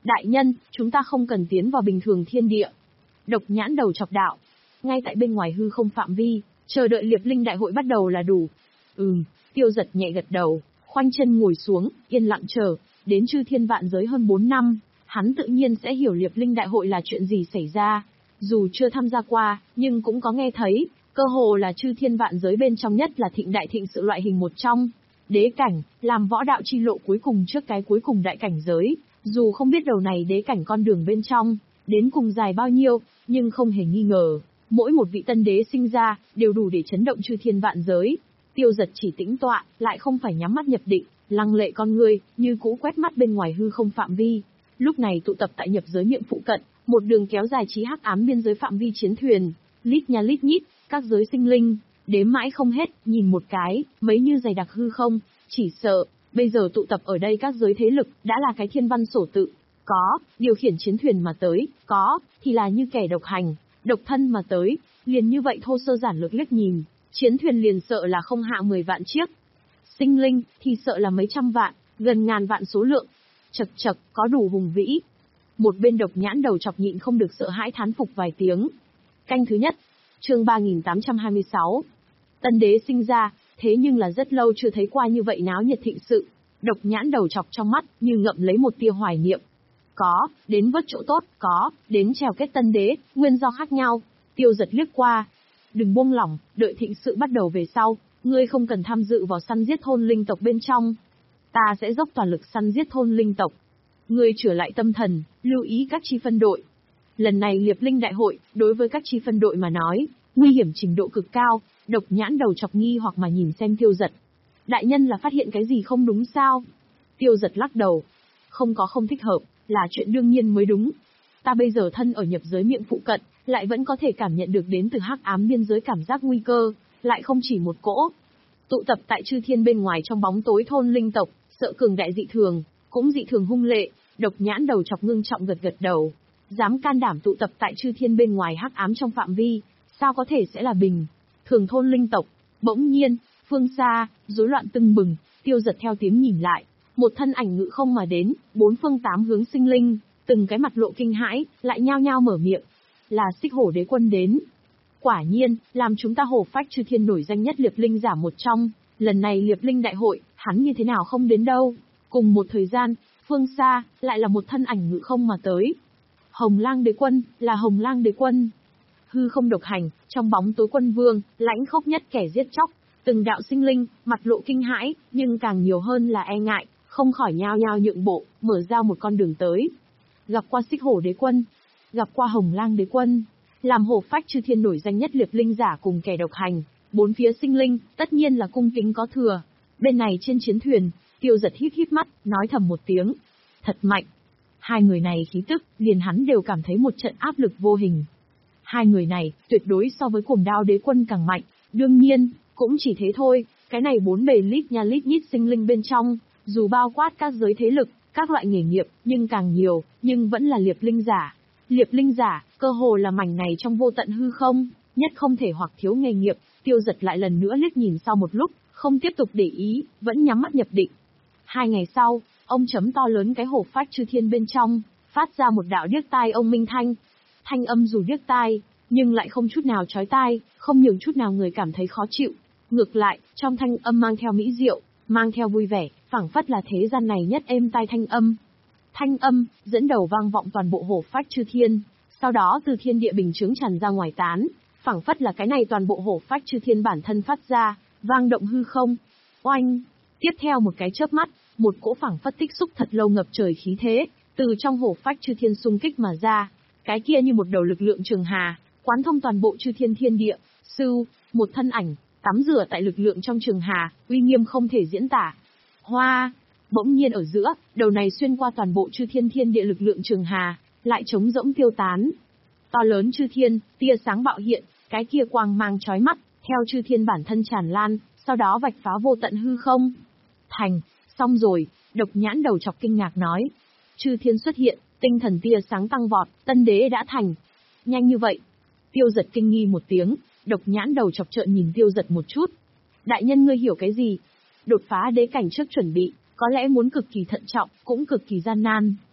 S1: Đại nhân, chúng ta không cần tiến vào bình thường thiên địa. Độc nhãn đầu chọc đạo. Ngay tại bên ngoài hư không phạm vi, chờ đợi Liệp Linh đại hội bắt đầu là đủ. Ừm, Tiêu Giật nhẹ gật đầu, khoanh chân ngồi xuống, yên lặng chờ, đến chư thiên vạn giới hơn bốn năm, hắn tự nhiên sẽ hiểu Liệp Linh đại hội là chuyện gì xảy ra. Dù chưa tham gia qua, nhưng cũng có nghe thấy, cơ hồ là chư thiên vạn giới bên trong nhất là thịnh đại thịnh sự loại hình một trong. Đế cảnh, làm võ đạo chi lộ cuối cùng trước cái cuối cùng đại cảnh giới, dù không biết đầu này đế cảnh con đường bên trong, đến cùng dài bao nhiêu, nhưng không hề nghi ngờ, mỗi một vị tân đế sinh ra, đều đủ để chấn động chư thiên vạn giới. Tiêu Giật chỉ tĩnh tọa, lại không phải nhắm mắt nhập định, lăng lệ con ngươi, như cũ quét mắt bên ngoài hư không phạm vi. Lúc này tụ tập tại nhập giới miệng phụ cận, một đường kéo dài chí hắc ám biên giới phạm vi chiến thuyền, lít nha lít nhít, các giới sinh linh, đếm mãi không hết, nhìn một cái, mấy như dày đặc hư không, chỉ sợ, bây giờ tụ tập ở đây các giới thế lực, đã là cái thiên văn sổ tự. Có, điều khiển chiến thuyền mà tới, có, thì là như kẻ độc hành, độc thân mà tới, liền như vậy thô sơ giản lược liếc nhìn, chiến thuyền liền sợ là không hạ mười vạn chiếc. Sinh linh, thì sợ là mấy trăm vạn, gần ngàn vạn số lượng. Chật chật, có đủ hùng vĩ. Một bên độc nhãn đầu chọc nhịn không được sợ hãi thán phục vài tiếng. Canh thứ nhất, chương ba nghìn tám trăm hai mươi sáu. Tân đế sinh ra, thế nhưng là rất lâu chưa thấy qua như vậy náo nhiệt thịnh sự. Độc nhãn đầu chọc trong mắt, như ngậm lấy một tia hoài niệm. Có, đến vớt chỗ tốt, có, đến trèo kết tân đế, nguyên do khác nhau. Tiêu Giật liếc qua. Đừng buông lỏng, đợi thịnh sự bắt đầu về sau, ngươi không cần tham dự vào săn giết thôn linh tộc bên trong. Ta sẽ dốc toàn lực săn giết thôn linh tộc. Ngươi trở lại tâm thần, lưu ý các chi phân đội. Lần này Liệp Linh đại hội, đối với các chi phân đội mà nói, nguy hiểm trình độ cực cao, độc nhãn đầu chọc nghi hoặc mà nhìn xem Tiêu Giật. Đại nhân là phát hiện cái gì không đúng sao? Tiêu Giật lắc đầu. Không có không thích hợp, là chuyện đương nhiên mới đúng. Ta bây giờ thân ở nhập giới miệng phụ cận, lại vẫn có thể cảm nhận được đến từ hắc ám biên giới cảm giác nguy cơ, lại không chỉ một cỗ. Tụ tập tại chư thiên bên ngoài trong bóng tối thôn linh tộc, sợ cường đại dị thường, cũng dị thường hung lệ, độc nhãn đầu chọc ngưng trọng gật gật đầu. Dám can đảm tụ tập tại chư thiên bên ngoài hắc ám trong phạm vi, sao có thể sẽ là bình thường thôn linh tộc. Bỗng nhiên, phương xa, rối loạn tưng bừng, Tiêu Giật theo tiếng nhìn lại, một thân ảnh ngự không mà đến, bốn phương tám hướng sinh linh, từng cái mặt lộ kinh hãi, lại nhao nhao mở miệng. Là Xích Hổ Đế Quân đến. Quả nhiên, làm chúng ta hổ phách chư thiên nổi danh nhất Liệp Linh giả một trong, lần này Liệp Linh đại hội, hắn như thế nào không đến đâu. Cùng một thời gian, phương xa, lại là một thân ảnh ngự không mà tới. Hồng Lang Đế Quân, là Hồng Lang Đế Quân. Hư không độc hành, trong bóng tối quân vương, lãnh khốc nhất kẻ giết chóc, từng đạo sinh linh, mặt lộ kinh hãi, nhưng càng nhiều hơn là e ngại, không khỏi nhao nhao nhượng bộ, mở ra một con đường tới. Gặp qua Xích Hổ Đế Quân, gặp qua Hồng Lang Đế Quân, làm hổ phách chư thiên nổi danh nhất Liệp Linh giả cùng kẻ độc hành, bốn phía sinh linh, tất nhiên là cung kính có thừa. Bên này trên chiến thuyền, Tiêu Giật híp híp mắt, nói thầm một tiếng. Thật mạnh. Hai người này khí tức, liền hắn đều cảm thấy một trận áp lực vô hình. Hai người này, tuyệt đối so với Cuồng Đao Đế Quân càng mạnh. Đương nhiên, cũng chỉ thế thôi, cái này bốn bề lít nha lít nhít sinh linh bên trong, dù bao quát các giới thế lực, các loại nghề nghiệp, nhưng càng nhiều, nhưng vẫn là Liệp Linh giả. Liệp Linh giả, cơ hồ là mảnh này trong vô tận hư không, nhất không thể hoặc thiếu nghề nghiệp. Tiêu Giật lại lần nữa liếc nhìn sau một lúc, không tiếp tục để ý, vẫn nhắm mắt nhập định. Hai ngày sau, ông chấm to lớn cái hổ phách chư thiên bên trong, phát ra một đạo điếc tai ông minh thanh. Thanh âm dù điếc tai, nhưng lại không chút nào chói tai, không nhường chút nào người cảm thấy khó chịu. Ngược lại, trong thanh âm mang theo mỹ diệu, mang theo vui vẻ, phảng phất là thế gian này nhất êm tai thanh âm. Thanh âm, dẫn đầu vang vọng toàn bộ hổ phách chư thiên, sau đó từ thiên địa bình chướng tràn ra ngoài tán, phảng phất là cái này toàn bộ hổ phách chư thiên bản thân phát ra, vang động hư không. Oanh! Tiếp theo một cái chớp mắt, một cỗ phảng phất tích xúc thật lâu ngập trời khí thế, từ trong hổ phách chư thiên xung kích mà ra, cái kia như một đầu lực lượng trường hà, quán thông toàn bộ chư thiên thiên địa. Sưu, một thân ảnh, tắm rửa tại lực lượng trong trường hà, uy nghiêm không thể diễn tả. Hoa! Bỗng nhiên ở giữa, đầu này xuyên qua toàn bộ chư thiên thiên địa lực lượng trường hà, lại trống rỗng tiêu tán. To lớn chư thiên, tia sáng bạo hiện, cái kia quang mang chói mắt, theo chư thiên bản thân tràn lan, sau đó vạch phá vô tận hư không. Thành, xong rồi, độc nhãn đầu chọc kinh ngạc nói. Chư thiên xuất hiện, tinh thần tia sáng tăng vọt, tân đế đã thành. Nhanh như vậy. Tiêu Giật kinh nghi một tiếng, độc nhãn đầu chọc trợn nhìn Tiêu Giật một chút. Đại nhân ngươi hiểu cái gì? Đột phá đế cảnh trước chuẩn bị, có lẽ muốn cực kỳ thận trọng, cũng cực kỳ gian nan.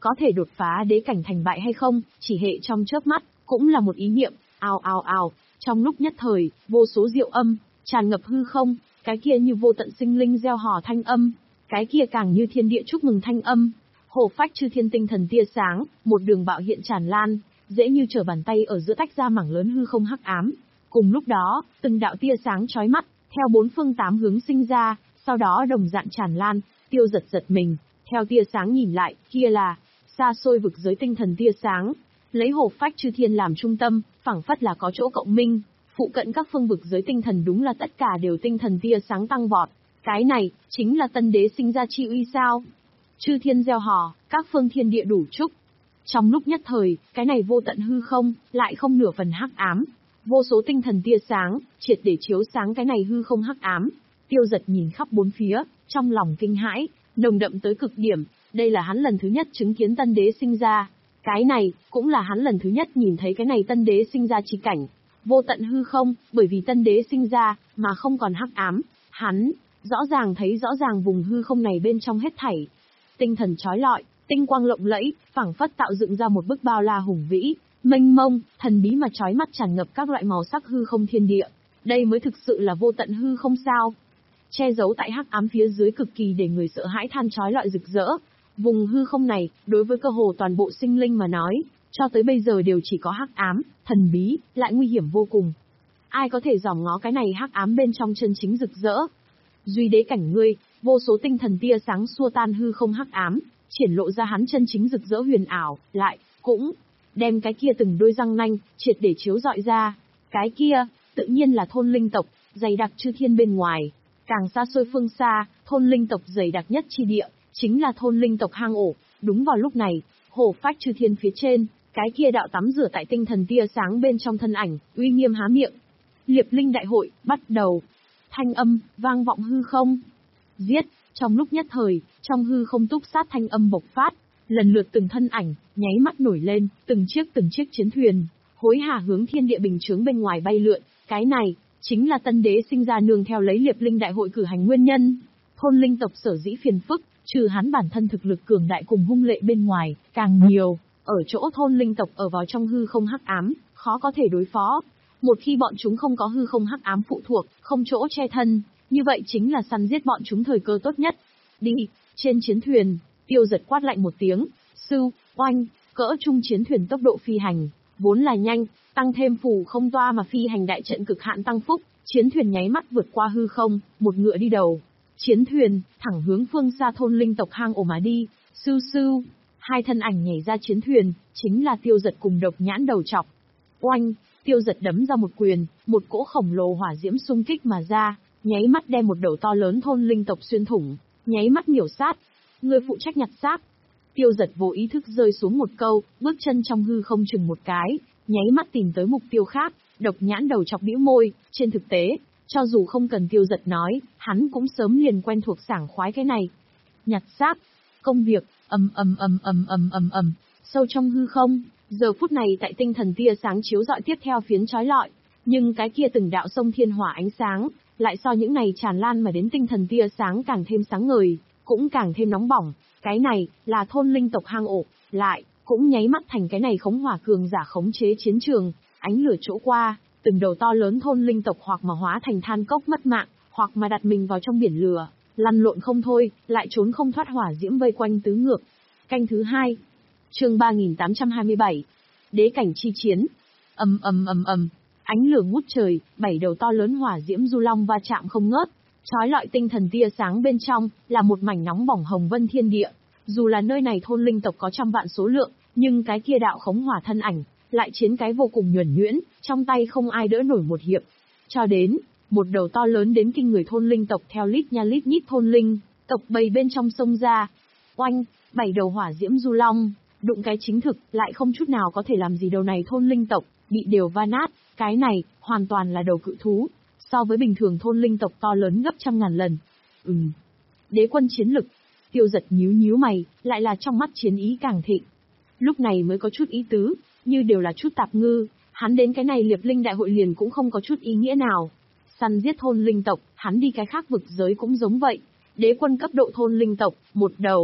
S1: có thể đột phá đế cảnh thành bại hay không, chỉ hệ trong chớp mắt, cũng là một ý niệm. Ào ào ào, trong lúc nhất thời, vô số diệu âm tràn ngập hư không, cái kia như vô tận sinh linh gieo hò thanh âm, cái kia càng như thiên địa chúc mừng thanh âm. Hồ phách chư thiên tinh thần tia sáng, một đường bạo hiện tràn lan, dễ như trở bàn tay ở giữa tách ra mảng lớn hư không hắc ám. Cùng lúc đó, từng đạo tia sáng chói mắt, theo bốn phương tám hướng sinh ra, sau đó đồng dạng tràn lan. Tiêu Giật giật mình, theo tia sáng nhìn lại, kia là xa xôi vực giới tinh thần tia sáng, lấy hồ phách chư thiên làm trung tâm, phảng phất là có chỗ cộng minh. Phụ cận các phương vực giới tinh thần đúng là tất cả đều tinh thần tia sáng tăng vọt. Cái này, chính là tân đế sinh ra chi uy sao? Chư thiên gieo hò, các phương thiên địa đủ chúc. Trong lúc nhất thời, cái này vô tận hư không, lại không nửa phần hắc ám. Vô số tinh thần tia sáng, triệt để chiếu sáng cái này hư không hắc ám. Tiêu Giật nhìn khắp bốn phía, trong lòng kinh hãi, nồng đậm tới cực điểm. Đây là hắn lần thứ nhất chứng kiến tân đế sinh ra. Cái này, cũng là hắn lần thứ nhất nhìn thấy cái này tân đế sinh ra chi cảnh. Vô tận hư không, bởi vì tân đế sinh ra, mà không còn hắc ám. Hắn, rõ ràng thấy rõ ràng vùng hư không này bên trong hết thảy. Tinh thần chói lọi, tinh quang lộng lẫy, phảng phất tạo dựng ra một bức bao la hùng vĩ, mênh mông, thần bí mà chói mắt tràn ngập các loại màu sắc hư không thiên địa. Đây mới thực sự là vô tận hư không sao? Che giấu tại hắc ám phía dưới cực kỳ để người sợ hãi than chói lọi rực rỡ. Vùng hư không này, đối với cơ hồ toàn bộ sinh linh mà nói, cho tới bây giờ đều chỉ có hắc ám, thần bí, lại nguy hiểm vô cùng. Ai có thể dòm ngó cái này hắc ám bên trong chân chính rực rỡ? Duy đế cảnh ngươi, vô số tinh thần tia sáng xua tan hư không hắc ám, triển lộ ra hắn chân chính rực rỡ huyền ảo, lại cũng đem cái kia từng đôi răng nanh triệt để chiếu rọi ra. Cái kia, tự nhiên là thôn linh tộc, dày đặc chư thiên bên ngoài. Càng xa xôi phương xa, thôn linh tộc dày đặc nhất chi địa, chính là thôn linh tộc hang ổ. Đúng vào lúc này, hồ phách chư thiên phía trên, cái kia đạo tắm rửa tại tinh thần tia sáng bên trong thân ảnh, uy nghiêm há miệng. Liệp linh đại hội, bắt đầu. Thanh âm, vang vọng hư không. Giết, trong lúc nhất thời, trong hư không túc sát thanh âm bộc phát, lần lượt từng thân ảnh, nháy mắt nổi lên, từng chiếc từng chiếc chiến thuyền, hối hả hướng thiên địa bình chướng bên ngoài bay lượn. Cái này, chính là tân đế sinh ra nương theo lấy liệp linh đại hội cử hành nguyên nhân. Thôn linh tộc sở dĩ phiền phức, trừ hắn bản thân thực lực cường đại cùng hung lệ bên ngoài, càng nhiều, ở chỗ thôn linh tộc ở vào trong hư không hắc ám, khó có thể đối phó. Một khi bọn chúng không có hư không hắc ám phụ thuộc, không chỗ che thân, như vậy chính là săn giết bọn chúng thời cơ tốt nhất. Đi, trên chiến thuyền, Tiêu Giật quát lạnh một tiếng, sư, oanh, cỡ trung chiến thuyền tốc độ phi hành, vốn là nhanh, tăng thêm phù không toa mà phi hành đại trận cực hạn tăng phúc, chiến thuyền nháy mắt vượt qua hư không, một ngựa đi đầu. Chiến thuyền, thẳng hướng phương xa thôn linh tộc hang ổ mà đi, sư sư, hai thân ảnh nhảy ra chiến thuyền, chính là Tiêu Giật cùng Độc Nhãn đầu trọc. Oanh, Tiêu Giật đấm ra một quyền, một cỗ khổng lồ hỏa diễm xung kích mà ra, nháy mắt đem một đầu to lớn thôn linh tộc xuyên thủng, nháy mắt miểu sát. Người phụ trách nhặt xác. Tiêu Giật vô ý thức rơi xuống một câu, bước chân trong hư không chừng một cái, nháy mắt tìm tới mục tiêu khác. Độc Nhãn đầu chọc bĩu môi, trên thực tế, cho dù không cần Tiêu Giật nói, hắn cũng sớm liền quen thuộc sảng khoái cái này. Nhặt xác, công việc, ầm ầm ầm ầm ầm ầm ầm, sâu trong hư không, giờ phút này tại tinh thần tia sáng chiếu rọi tiếp theo phiến chói lọi, nhưng cái kia từng đạo sông thiên hỏa ánh sáng, lại so những này tràn lan mà đến tinh thần tia sáng càng thêm sáng ngời, cũng càng thêm nóng bỏng. Cái này là thôn linh tộc hang ổ, lại cũng nháy mắt thành cái này khống hỏa cường giả khống chế chiến trường. Ánh lửa chỗ qua, từng đầu to lớn thôn linh tộc hoặc mà hóa thành than cốc mất mạng, hoặc mà đặt mình vào trong biển lửa, lăn lộn không thôi, lại trốn không thoát hỏa diễm vây quanh tứ ngược. Canh thứ hai, chương ba nghìn tám trăm hai mươi bảy, đế cảnh chi chiến. Ầm ầm ầm ầm, ánh lửa ngút trời, bảy đầu to lớn hỏa diễm du long va chạm không ngớt, chói lọi tinh thần tia sáng bên trong là một mảnh nóng bỏng hồng vân thiên địa. Dù là nơi này thôn linh tộc có trăm vạn số lượng, nhưng cái kia đạo khống hỏa thân ảnh lại chiến cái vô cùng nhuần nhuyễn, trong tay không ai đỡ nổi một hiệp. Cho đến, một đầu to lớn đến kinh người thôn linh tộc theo lít nha lít nhít thôn linh tộc bầy bên trong sông ra. Oanh, bảy đầu hỏa diễm du long, đụng cái chính thực, lại không chút nào có thể làm gì đầu này thôn linh tộc, bị đều va nát. Cái này, hoàn toàn là đầu cự thú, so với bình thường thôn linh tộc to lớn gấp trăm ngàn lần. Ừm, đế quân chiến lực. Tiêu Giật nhíu nhíu mày, lại là trong mắt chiến ý càng thịnh. Lúc này mới có chút ý tứ, như đều là chút tạp ngư, hắn đến cái này liệp linh đại hội liền cũng không có chút ý nghĩa nào. Săn giết thôn linh tộc, hắn đi cái khác vực giới cũng giống vậy. Đế quân cấp độ thôn linh tộc, một đầu,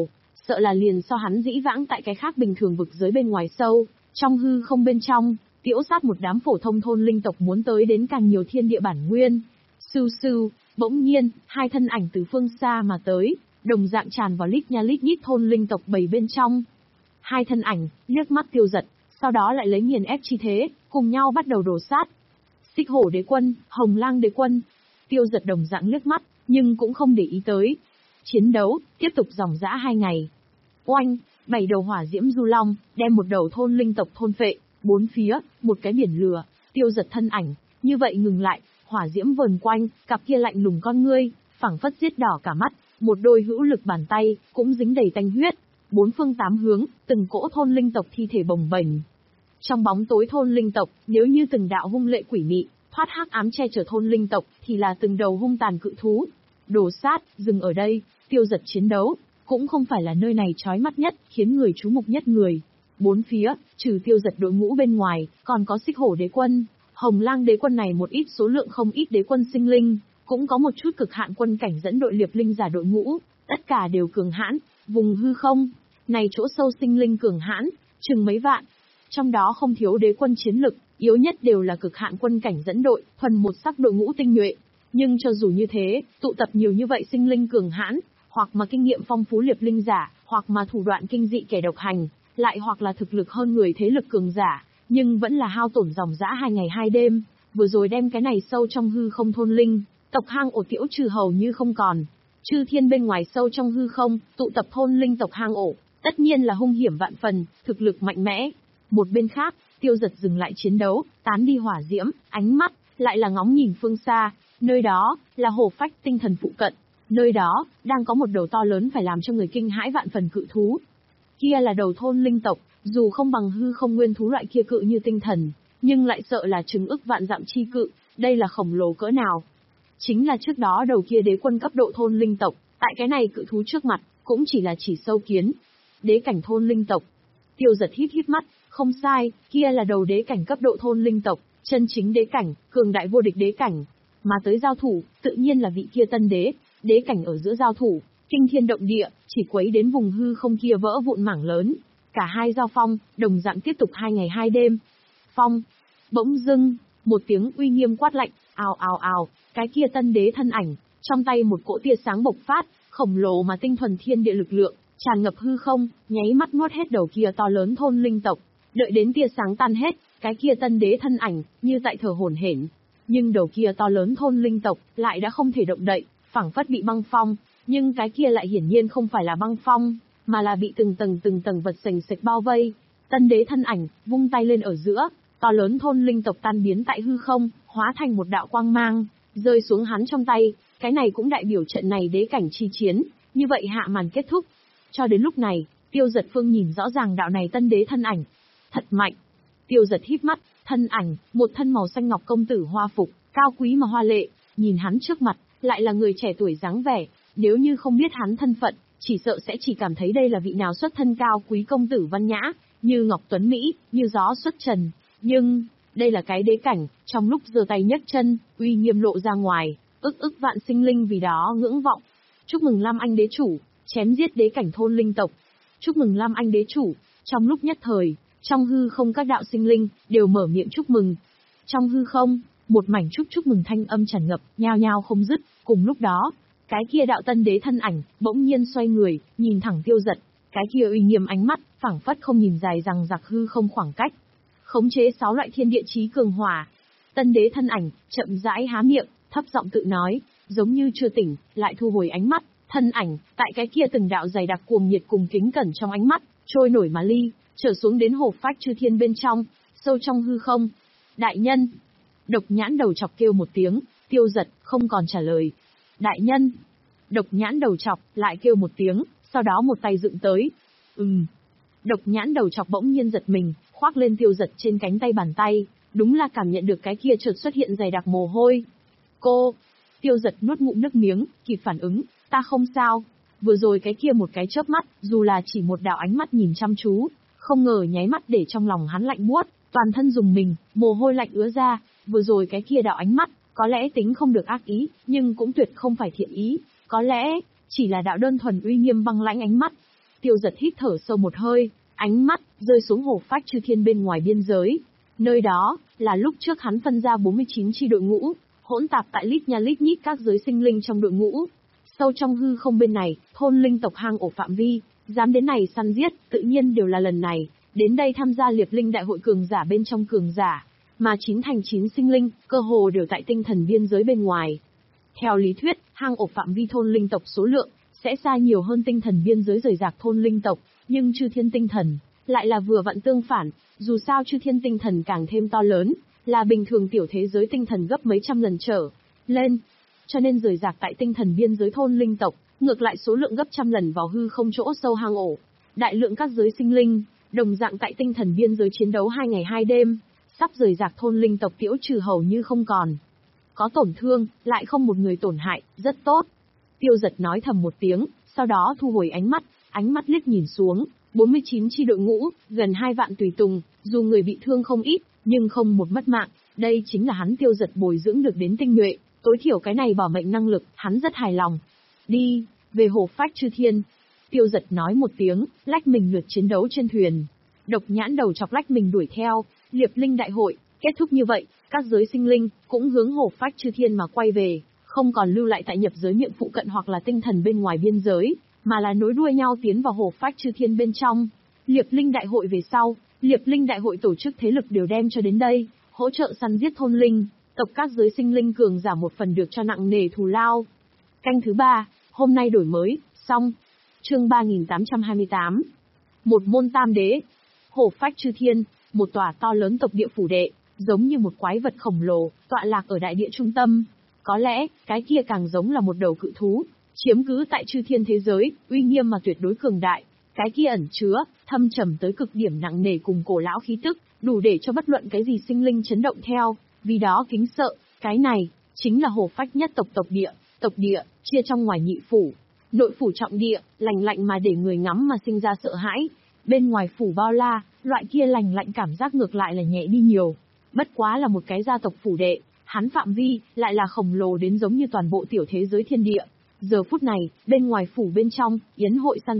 S1: sợ là liền so hắn dĩ vãng tại cái khác bình thường vực giới bên ngoài sâu, trong hư không bên trong, tiễu sát một đám phổ thông thôn linh tộc muốn tới đến càng nhiều thiên địa bản nguyên. Sưu sưu, bỗng nhiên, hai thân ảnh từ phương xa mà tới, đồng dạng tràn vào lít nha lít nhít thôn linh tộc bầy bên trong. Hai thân ảnh, liếc mắt Tiêu Dật, sau đó lại lấy nghiền ép chi thế, cùng nhau bắt đầu đổ sát. Xích Hổ Đế Quân, Hồng Lang Đế Quân. Tiêu Dật đồng dạng liếc mắt, nhưng cũng không để ý tới. Chiến đấu, tiếp tục dòng dã hai ngày. Oanh, bảy đầu hỏa diễm du long, đem một đầu thôn linh tộc thôn phệ, bốn phía, một cái biển lửa, Tiêu Dật thân ảnh, như vậy ngừng lại, hỏa diễm vờn quanh, cặp kia lạnh lùng con ngươi, phảng phất giết đỏ cả mắt, một đôi hữu lực bàn tay, cũng dính đầy tanh huyết. Bốn phương tám hướng, từng cỗ thôn linh tộc thi thể bồng bềnh. Trong bóng tối thôn linh tộc, nếu như từng đạo hung lệ quỷ mị, thoát hắc ám che chở thôn linh tộc, thì là từng đầu hung tàn cự thú. Đồ sát, dừng ở đây, Tiêu Dật chiến đấu, cũng không phải là nơi này chói mắt nhất, khiến người chú mục nhất người. Bốn phía, trừ Tiêu Dật đội ngũ bên ngoài, còn có Xích Hổ Đế Quân, Hồng Lang Đế Quân này một ít số lượng không ít đế quân sinh linh, cũng có một chút cực hạn quân cảnh dẫn đội liệp linh giả đội ngũ, tất cả đều cường hãn, vùng hư không. Này chỗ sâu sinh linh cường hãn, chừng mấy vạn. Trong đó không thiếu đế quân chiến lực, yếu nhất đều là cực hạn quân cảnh dẫn đội, thuần một sắc đội ngũ tinh nhuệ. Nhưng cho dù như thế, tụ tập nhiều như vậy sinh linh cường hãn, hoặc mà kinh nghiệm phong phú liệp linh giả, hoặc mà thủ đoạn kinh dị kẻ độc hành, lại hoặc là thực lực hơn người thế lực cường giả, nhưng vẫn là hao tổn dòng dã hai ngày hai đêm, vừa rồi đem cái này sâu trong hư không thôn linh, tộc hang ổ tiễu trừ hầu như không còn. Chư thiên bên ngoài sâu trong hư không, tụ tập thôn linh tộc hang ổ, tất nhiên là hung hiểm vạn phần, thực lực mạnh mẽ. Một bên khác, Tiêu Dật dừng lại chiến đấu, tán đi hỏa diễm, ánh mắt lại là ngóng nhìn phương xa, nơi đó là hồ phách tinh thần phụ cận, nơi đó đang có một đầu to lớn phải làm cho người kinh hãi vạn phần cự thú. Kia là đầu thôn linh tộc, dù không bằng hư không nguyên thú loại kia cự như tinh thần, nhưng lại sợ là trừng ức vạn dặm chi cự, đây là khổng lồ cỡ nào. Chính là trước đó đầu kia đế quân cấp độ thôn linh tộc, tại cái này cự thú trước mặt, cũng chỉ là chỉ sâu kiến. Đế cảnh thôn linh tộc. Tiêu Dật hít hít mắt, không sai, kia là đầu đế cảnh cấp độ thôn linh tộc, chân chính đế cảnh, cường đại vô địch đế cảnh. Mà tới giao thủ, tự nhiên là vị kia tân đế, đế cảnh ở giữa giao thủ, kinh thiên động địa, chỉ quấy đến vùng hư không kia vỡ vụn mảng lớn. Cả hai giao phong, đồng dạng tiếp tục hai ngày hai đêm. Phong, bỗng dưng, một tiếng uy nghiêm quát lạnh, ào ào ào, cái kia tân đế thân ảnh, trong tay một cỗ tia sáng bộc phát, khổng lồ mà tinh thuần thiên địa lực lượng, tràn ngập hư không, nháy mắt nuốt hết đầu kia to lớn thôn linh tộc. Đợi đến tia sáng tan hết, cái kia tân đế thân ảnh, như tại thở hổn hển. Nhưng đầu kia to lớn thôn linh tộc, lại đã không thể động đậy, phảng phất bị băng phong, nhưng cái kia lại hiển nhiên không phải là băng phong, mà là bị từng tầng từng tầng vật sành sạch bao vây. Tân đế thân ảnh, vung tay lên ở giữa, to lớn thôn linh tộc tan biến tại hư không, hóa thành một đạo quang mang, rơi xuống hắn trong tay, cái này cũng đại biểu trận này đế cảnh chi chiến, như vậy hạ màn kết thúc. Cho đến lúc này, Tiêu Dật Phương nhìn rõ ràng đạo này tân đế thân ảnh. Thật mạnh. Tiêu Dật híp mắt, thân ảnh, một thân màu xanh ngọc công tử hoa phục, cao quý mà hoa lệ, nhìn hắn trước mặt, lại là người trẻ tuổi dáng vẻ, nếu như không biết hắn thân phận, chỉ sợ sẽ chỉ cảm thấy đây là vị nào xuất thân cao quý công tử văn nhã, như ngọc tuấn mỹ, như gió xuất trần. Nhưng, đây là cái đế cảnh, trong lúc giơ tay nhấc chân, uy nghiêm lộ ra ngoài, ức ức vạn sinh linh vì đó ngưỡng vọng. Chúc mừng Lam Anh đế chủ, chém giết đế cảnh thôn linh tộc. Chúc mừng Lam Anh đế chủ, trong lúc nhất thời, trong hư không các đạo sinh linh, đều mở miệng chúc mừng. Trong hư không, một mảnh chúc chúc mừng thanh âm tràn ngập, nhao nhao không dứt, cùng lúc đó, cái kia đạo tân đế thân ảnh, bỗng nhiên xoay người, nhìn thẳng Tiêu Dật, cái kia uy nghiêm ánh mắt, phảng phất không nhìn dài rằng giặc hư không khoảng cách. Khống chế sáu loại thiên địa chí cường hỏa. Tân đế thân ảnh, chậm rãi há miệng, thấp giọng tự nói, giống như chưa tỉnh, lại thu hồi ánh mắt, thân ảnh, tại cái kia từng đạo dày đặc cuồng nhiệt cùng kính cẩn trong ánh mắt, trôi nổi mà ly, trở xuống đến hồ phách chư thiên bên trong, sâu trong hư không. Đại nhân! Độc nhãn đầu chọc kêu một tiếng, Tiêu Dật không còn trả lời. Đại nhân! Độc nhãn đầu chọc lại kêu một tiếng, sau đó một tay dựng tới. Ừm. Độc nhãn đầu chọc bỗng nhiên giật mình, khoác lên Tiêu Dật trên cánh tay bàn tay, đúng là cảm nhận được cái kia chợt xuất hiện dày đặc mồ hôi. Cô! Tiêu Dật nuốt ngụm nước miếng, kịp phản ứng, ta không sao. Vừa rồi cái kia một cái chớp mắt, dù là chỉ một đạo ánh mắt nhìn chăm chú, không ngờ nháy mắt để trong lòng hắn lạnh buốt, toàn thân rùng mình, mồ hôi lạnh ứa ra. Vừa rồi cái kia đạo ánh mắt, có lẽ tính không được ác ý, nhưng cũng tuyệt không phải thiện ý, có lẽ chỉ là đạo đơn thuần uy nghiêm băng lãnh ánh mắt. Tiêu Giật hít thở sâu một hơi, ánh mắt rơi xuống hồ phách chư thiên bên ngoài biên giới. Nơi đó là lúc trước hắn phân ra bốn mươi chín chi đội ngũ, hỗn tạp tại lít nha lít nhít các giới sinh linh trong đội ngũ. Sâu trong hư không bên này, thôn linh tộc hang ổ phạm vi, dám đến này săn giết, tự nhiên đều là lần này đến đây tham gia Liệp Linh đại hội cường giả bên trong cường giả, mà chín thành chín sinh linh, cơ hồ đều tại tinh thần biên giới bên ngoài. Theo lý thuyết, hang ổ phạm vi thôn linh tộc số lượng sẽ xa nhiều hơn tinh thần biên giới rời rạc thôn linh tộc, nhưng chư thiên tinh thần lại là vừa vặn tương phản, dù sao chư thiên tinh thần càng thêm to lớn, là bình thường tiểu thế giới tinh thần gấp mấy trăm lần trở lên. Cho nên rời rạc tại tinh thần biên giới thôn linh tộc, ngược lại số lượng gấp trăm lần vào hư không chỗ sâu hang ổ. Đại lượng các giới sinh linh, đồng dạng tại tinh thần biên giới chiến đấu hai ngày hai đêm, sắp rời rạc thôn linh tộc tiễu trừ hầu như không còn. Có tổn thương, lại không một người tổn hại, rất tốt. Tiêu Giật nói thầm một tiếng, sau đó thu hồi ánh mắt, ánh mắt liếc nhìn xuống, bốn mươi chín chi đội ngũ, gần hai vạn tùy tùng, dù người bị thương không ít, nhưng không một mất mạng, đây chính là hắn Tiêu Giật bồi dưỡng được đến tinh nhuệ, tối thiểu cái này bảo mệnh năng lực, hắn rất hài lòng. Đi, về hồ phách chư thiên. Tiêu Giật nói một tiếng, lách mình lượt chiến đấu trên thuyền. Độc Nhãn đầu chọc lách mình đuổi theo, Liệp Linh đại hội, kết thúc như vậy, các giới sinh linh, cũng hướng hồ phách chư thiên mà quay về, không còn lưu lại tại nhập giới miệng phụ cận hoặc là tinh thần bên ngoài biên giới, mà là nối đuôi nhau tiến vào hồ phách chư thiên bên trong. Liệp Linh đại hội về sau, Liệp Linh đại hội tổ chức thế lực đều đem cho đến đây, hỗ trợ săn giết thôn linh, tộc các giới sinh linh cường giả một phần được cho nặng nề thù lao. Canh thứ ba, hôm nay đổi mới, xong. Chương ba nghìn tám trăm hai mươi tám. Một môn tam đế. Hồ phách chư thiên, một tòa to lớn tộc địa phủ đệ, giống như một quái vật khổng lồ, tọa lạc ở đại địa trung tâm. Có lẽ, cái kia càng giống là một đầu cự thú, chiếm cứ tại chư thiên thế giới, uy nghiêm mà tuyệt đối cường đại. Cái kia ẩn chứa, thâm trầm tới cực điểm nặng nề cùng cổ lão khí tức, đủ để cho bất luận cái gì sinh linh chấn động theo, vì đó kính sợ. Cái này, chính là hồ phách nhất tộc tộc địa. Tộc địa, chia trong ngoài nhị phủ. Nội phủ trọng địa, lành lạnh mà để người ngắm mà sinh ra sợ hãi. Bên ngoài phủ bao la, loại kia lành lạnh cảm giác ngược lại là nhẹ đi nhiều. Bất quá là một cái gia tộc phủ đệ, hắn phạm vi, lại là khổng lồ đến giống như toàn bộ tiểu thế giới thiên địa. Giờ phút này, bên ngoài phủ bên trong, yến hội săn